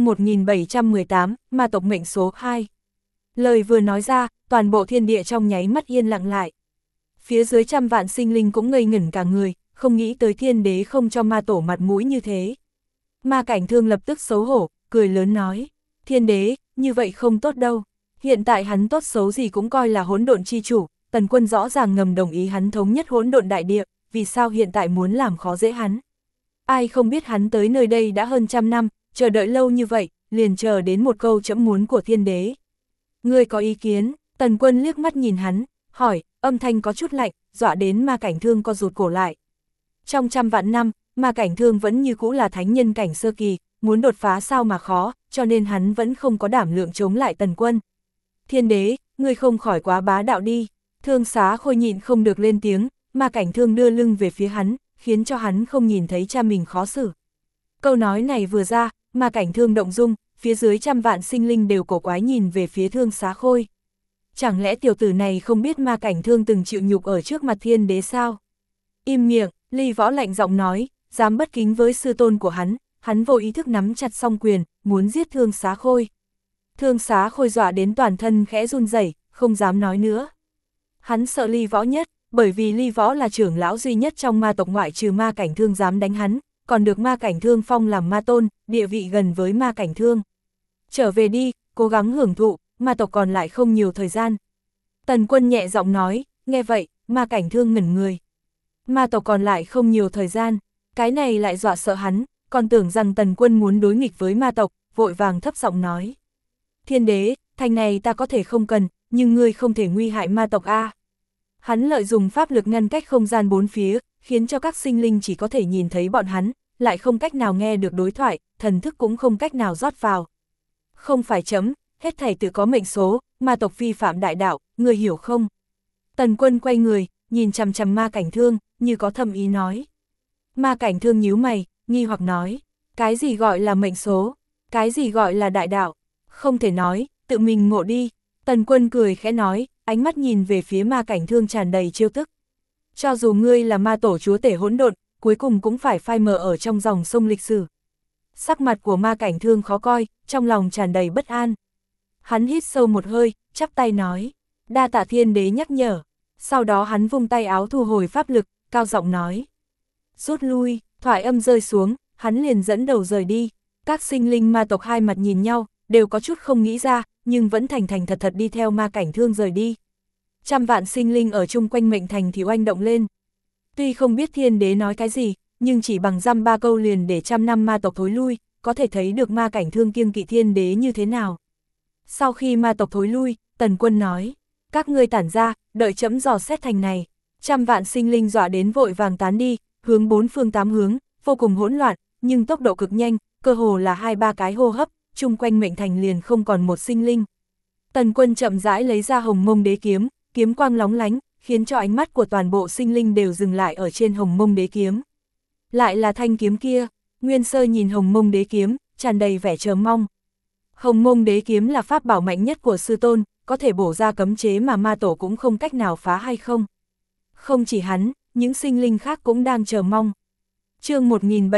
[SPEAKER 1] 1718, ma tộc mệnh số 2. Lời vừa nói ra, toàn bộ thiên địa trong nháy mắt yên lặng lại. Phía dưới trăm vạn sinh linh cũng ngây ngẩn cả người, không nghĩ tới thiên đế không cho ma tổ mặt mũi như thế. Ma Cảnh Thương lập tức xấu hổ, cười lớn nói, thiên đế, như vậy không tốt đâu. Hiện tại hắn tốt xấu gì cũng coi là hỗn độn chi chủ, Tần Quân rõ ràng ngầm đồng ý hắn thống nhất hỗn độn đại địa, vì sao hiện tại muốn làm khó dễ hắn. Ai không biết hắn tới nơi đây đã hơn 100 năm, chờ đợi lâu như vậy, liền chờ đến một câu chẫm muốn của thiên đế. Ngươi có ý kiến? Tần Quân liếc mắt nhìn hắn, hỏi, âm thanh có chút lạnh, dọa đến Ma Cảnh Thương co rụt cổ lại. Trong 100 vạn năm, Ma Cảnh Thương vẫn như cũ là thánh nhân cảnh sơ kỳ, muốn đột phá sao mà khó, cho nên hắn vẫn không có đảm lượng chống lại Tần Quân. Thiên đế, ngươi không khỏi quá bá đạo đi. Thương Xá Khôi nhịn không được lên tiếng, Ma Cảnh Thương đưa lưng về phía hắn, khiến cho hắn không nhìn thấy cha mình khó xử. Câu nói này vừa ra, Ma Cảnh Thương động dung, phía dưới 100 vạn sinh linh đều cổ quái nhìn về phía Thương Xá Khôi. Chẳng lẽ tiểu tử này không biết Ma Cảnh Thương từng chịu nhục ở trước mặt thiên đế sao? Im miệng, Ly Võ lạnh giọng nói, dám bất kính với sư tôn của hắn vô ý thức nắm chặt song quyền, muốn giết Thương Xá Khôi. Thương Xá Khôi dọa đến toàn thân khẽ run rẩy, không dám nói nữa. Hắn sợ Ly Võ nhất, bởi vì Ly Võ là trưởng lão duy nhất trong ma tộc ngoại trừ Ma Cảnh Thương dám đánh hắn, còn được Ma Cảnh Thương phong làm ma tôn, địa vị gần với Ma Cảnh Thương. Trở về đi, cố gắng hưởng thụ, ma tộc còn lại không nhiều thời gian. Tần Quân nhẹ giọng nói, nghe vậy, Ma Cảnh Thương ngẩn người. Ma tộc còn lại không nhiều thời gian, cái này lại dọa sợ hắn, còn tưởng rằng Tần Quân muốn đối nghịch với ma tộc, vội vàng thấp giọng nói. Thiên đế, thành này ta có thể không cần, nhưng ngươi không thể nguy hại ma tộc a. Hắn lợi dụng pháp lực ngăn cách không gian bốn phía, khiến cho các sinh linh chỉ có thể nhìn thấy bọn hắn, lại không cách nào nghe được đối thoại, thần thức cũng không cách nào rót vào. Không phải chấm, hết thảy tự có mệnh số, ma tộc vi phạm đại đạo, ngươi hiểu không? Tần Quân quay người, nhìn chằm chằm Ma Cảnh Thương, như có thâm ý nói. Ma Cảnh Thương nhíu mày, nghi hoặc nói, cái gì gọi là mệnh số, cái gì gọi là đại đạo, không thể nói, tự mình ngộ đi. Tần Quân cười khẽ nói, ánh mắt nhìn về phía Ma Cảnh Thương tràn đầy trêu tức. Cho dù ngươi là ma tổ chúa tể hỗn độn, cuối cùng cũng phải phai mờ ở trong dòng sông lịch sử. Sắc mặt của Ma Cảnh Thương khó coi, trong lòng tràn đầy bất an. Hắn hít sâu một hơi, chắp tay nói, đa tạ thiên đế nhắc nhở. Sau đó hắn vung tay áo thu hồi pháp lực, cao giọng nói. Rút lui, thoại âm rơi xuống, hắn liền dẫn đầu rời đi. Các sinh linh ma tộc hai mặt nhìn nhau, đều có chút không nghĩ ra, nhưng vẫn thành thành thật thật đi theo Ma Cảnh Thương rời đi. 100 vạn sinh linh ở chung quanh mệnh thành thì oanh động lên. Tuy không biết thiên đế nói cái gì, nhưng chỉ bằng dăm ba câu liền để 100 năm ma tộc thối lui, có thể thấy được Ma Cảnh Thương kiêng kỵ thiên đế như thế nào. Sau khi ma tộc thối lui, Tần Quân nói, các ngươi tản ra, đợi chấm dò xét thành này. 100 vạn sinh linh dọa đến vội vàng tán đi, hướng bốn phương tám hướng, vô cùng hỗn loạn, nhưng tốc độ cực nhanh, cơ hồ là 2-3 cái hô hấp, chung quanh mệnh thành liền không còn một sinh linh. Tần Quân chậm rãi lấy ra Hồng Mông Đế kiếm, kiếm quang lóng lánh, khiến cho ánh mắt của toàn bộ sinh linh đều dừng lại ở trên Hồng Mông Đế kiếm. Lại là thanh kiếm kia, Nguyên Sơ nhìn Hồng Mông Đế kiếm, tràn đầy vẻ chờ mong. Hồng Mông Đế kiếm là pháp bảo mạnh nhất của sư tôn, có thể bổ ra cấm chế mà ma tổ cũng không cách nào phá hay không. Không chỉ hắn, những sinh linh khác cũng đang chờ mong. Chương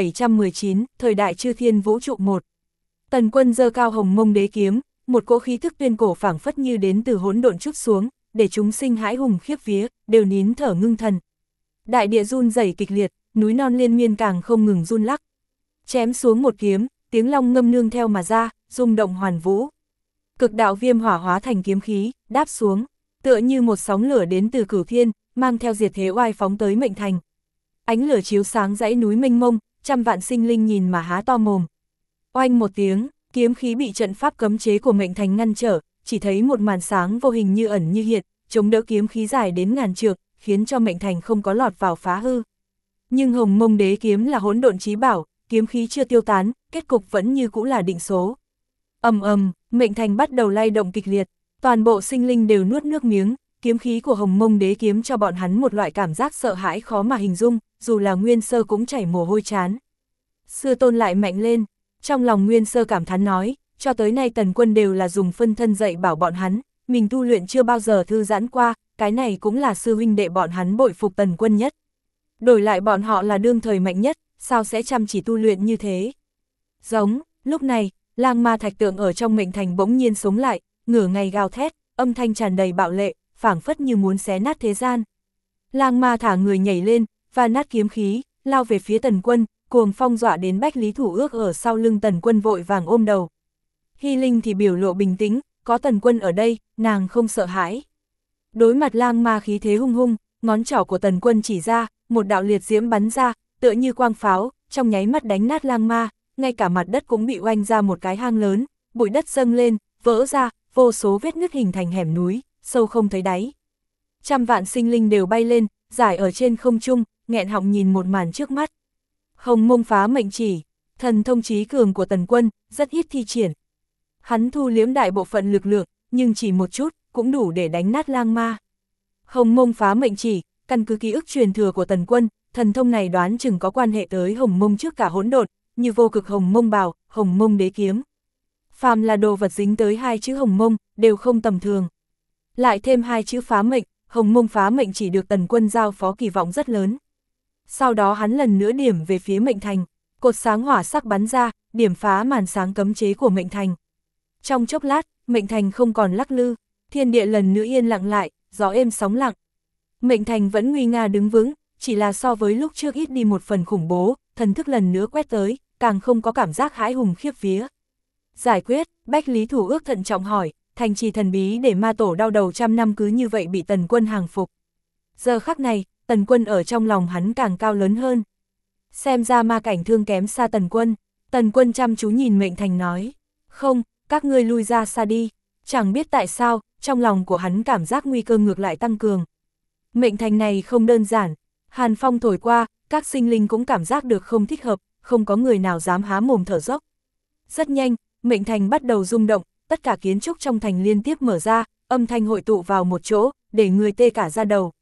[SPEAKER 1] 1719, Thời đại Chư Thiên Vũ trụ 1. Tần Quân giơ cao Hồng Mông Đế kiếm, một cỗ khí thức tuyên cổ phảng phất như đến từ hỗn độn trút xuống, để chúng sinh hãi hùng khiếp vía, đều nín thở ngưng thần. Đại địa run rẩy kịch liệt, núi non liên miên càng không ngừng run lắc. Chém xuống một kiếm, tiếng long ngâm nương theo mà ra, rung động hoàn vũ. Cực đạo viêm hỏa hóa thành kiếm khí, đáp xuống, tựa như một sóng lửa đến từ cửu thiên, mang theo diệt thế oai phóng tới mệnh thành. Ánh lửa chiếu sáng dãy núi mênh mông, 100 vạn sinh linh nhìn mà há to mồm. Oanh một tiếng, kiếm khí bị trận pháp cấm chế của mệnh thành ngăn trở, chỉ thấy một màn sáng vô hình như ẩn như hiện, chống đỡ kiếm khí dài đến ngàn trượng, khiến cho mệnh thành không có lọt vào phá hư. Nhưng Hồng Mông Đế kiếm là hỗn độn chí bảo, kiếm khí chưa tiêu tán, kết cục vẫn như cũ là định số. Ầm ầm, mệnh thành bắt đầu lay động kịch liệt, toàn bộ sinh linh đều nuốt nước miếng, kiếm khí của Hồng Mông Đế kiếm cho bọn hắn một loại cảm giác sợ hãi khó mà hình dung, dù là Nguyên Sơ cũng chảy mồ hôi trán. Sư tôn lại mạnh lên, trong lòng Nguyên Sơ cảm thán nói, cho tới nay Tần Quân đều là dùng phân thân dạy bảo bọn hắn, mình tu luyện chưa bao giờ thư giãn qua, cái này cũng là sư huynh đệ bọn hắn bội phục Tần Quân nhất. Đổi lại bọn họ là đương thời mạnh nhất, sao sẽ chăm chỉ tu luyện như thế? Giống, lúc này, Lang ma thạch tượng ở trong mệnh thành bỗng nhiên sống lại, ngửa ngày gào thét, âm thanh tràn đầy bạo lệ, phảng phất như muốn xé nát thế gian. Lang ma thả người nhảy lên, và nát kiếm khí, lao về phía Tần Quân, cuồng phong dọa đến Bách Lý Thủ Ước ở sau lưng Tần Quân vội vàng ôm đầu. Hy Linh thì biểu lộ bình tĩnh, có Tần Quân ở đây, nàng không sợ hãi. Đối mặt lang ma khí thế hung hung, ngón trỏ của Tần Quân chỉ ra, một đạo liệt diễm bắn ra, tựa như quang pháo, trong nháy mắt đánh nát lang ma, ngay cả mặt đất cũng bị oanh ra một cái hang lớn, bụi đất dâng lên, vỡ ra, vô số vết nứt hình thành hẻm núi, sâu không thấy đáy. Trăm vạn sinh linh đều bay lên, giải ở trên không trung, nghẹn họng nhìn một màn trước mắt. Hồng Mông phá mệnh chỉ, thần thông trí cường của Tần Quân, rất ít thi triển. Hắn thu liếm đại bộ phận lực lượng, nhưng chỉ một chút, cũng đủ để đánh nát lang ma. Hồng Mông phá mệnh chỉ, căn cứ ký ức truyền thừa của Tần Quân, thần thông này đoán chừng có quan hệ tới Hồng Mông trước cả hỗn độn, như vô cực Hồng Mông bào, Hồng Mông đế kiếm. Phàm là đồ vật dính tới hai chữ Hồng Mông, đều không tầm thường. Lại thêm hai chữ phá mệnh, Hồng Mông phá mệnh chỉ được Tần Quân giao phó kỳ vọng rất lớn. Sau đó hắn lần nữa điểm về phía mệnh thành, cột sáng hỏa sắc bắn ra, điểm phá màn sáng cấm chế của mệnh thành. Trong chốc lát, mệnh thành không còn lắc lư, thiên địa lần nữa yên lặng lại, gió êm sóng lặng. Mệnh thành vẫn nguy nga đứng vững, chỉ là so với lúc trước ít đi một phần khủng bố, thần thức lần nữa quét tới, càng không có cảm giác hãi hùng khiếp vía. Giải quyết, Bách Lý Thủ Ước thận trọng hỏi, thành trì thần bí để ma tổ đau đầu trăm năm cứ như vậy bị Tần Quân hàng phục. Giờ khắc này, Tần Quân ở trong lòng hắn càng cao lớn hơn. Xem ra ma cảnh thương kém xa Tần Quân. Tần Quân chăm chú nhìn mệnh thành nói, không, các ngươi lui ra xa đi. Chẳng biết tại sao, trong lòng của hắn cảm giác nguy cơ ngược lại tăng cường. Mệnh thành này không đơn giản, hàn phong thổi qua, các sinh linh cũng cảm giác được không thích hợp, không có người nào dám há mồm thở dốc. Rất nhanh, mệnh thành bắt đầu rung động, tất cả kiến trúc trong thành liên tiếp mở ra, âm thanh hội tụ vào một chỗ, để người tê cả da đầu.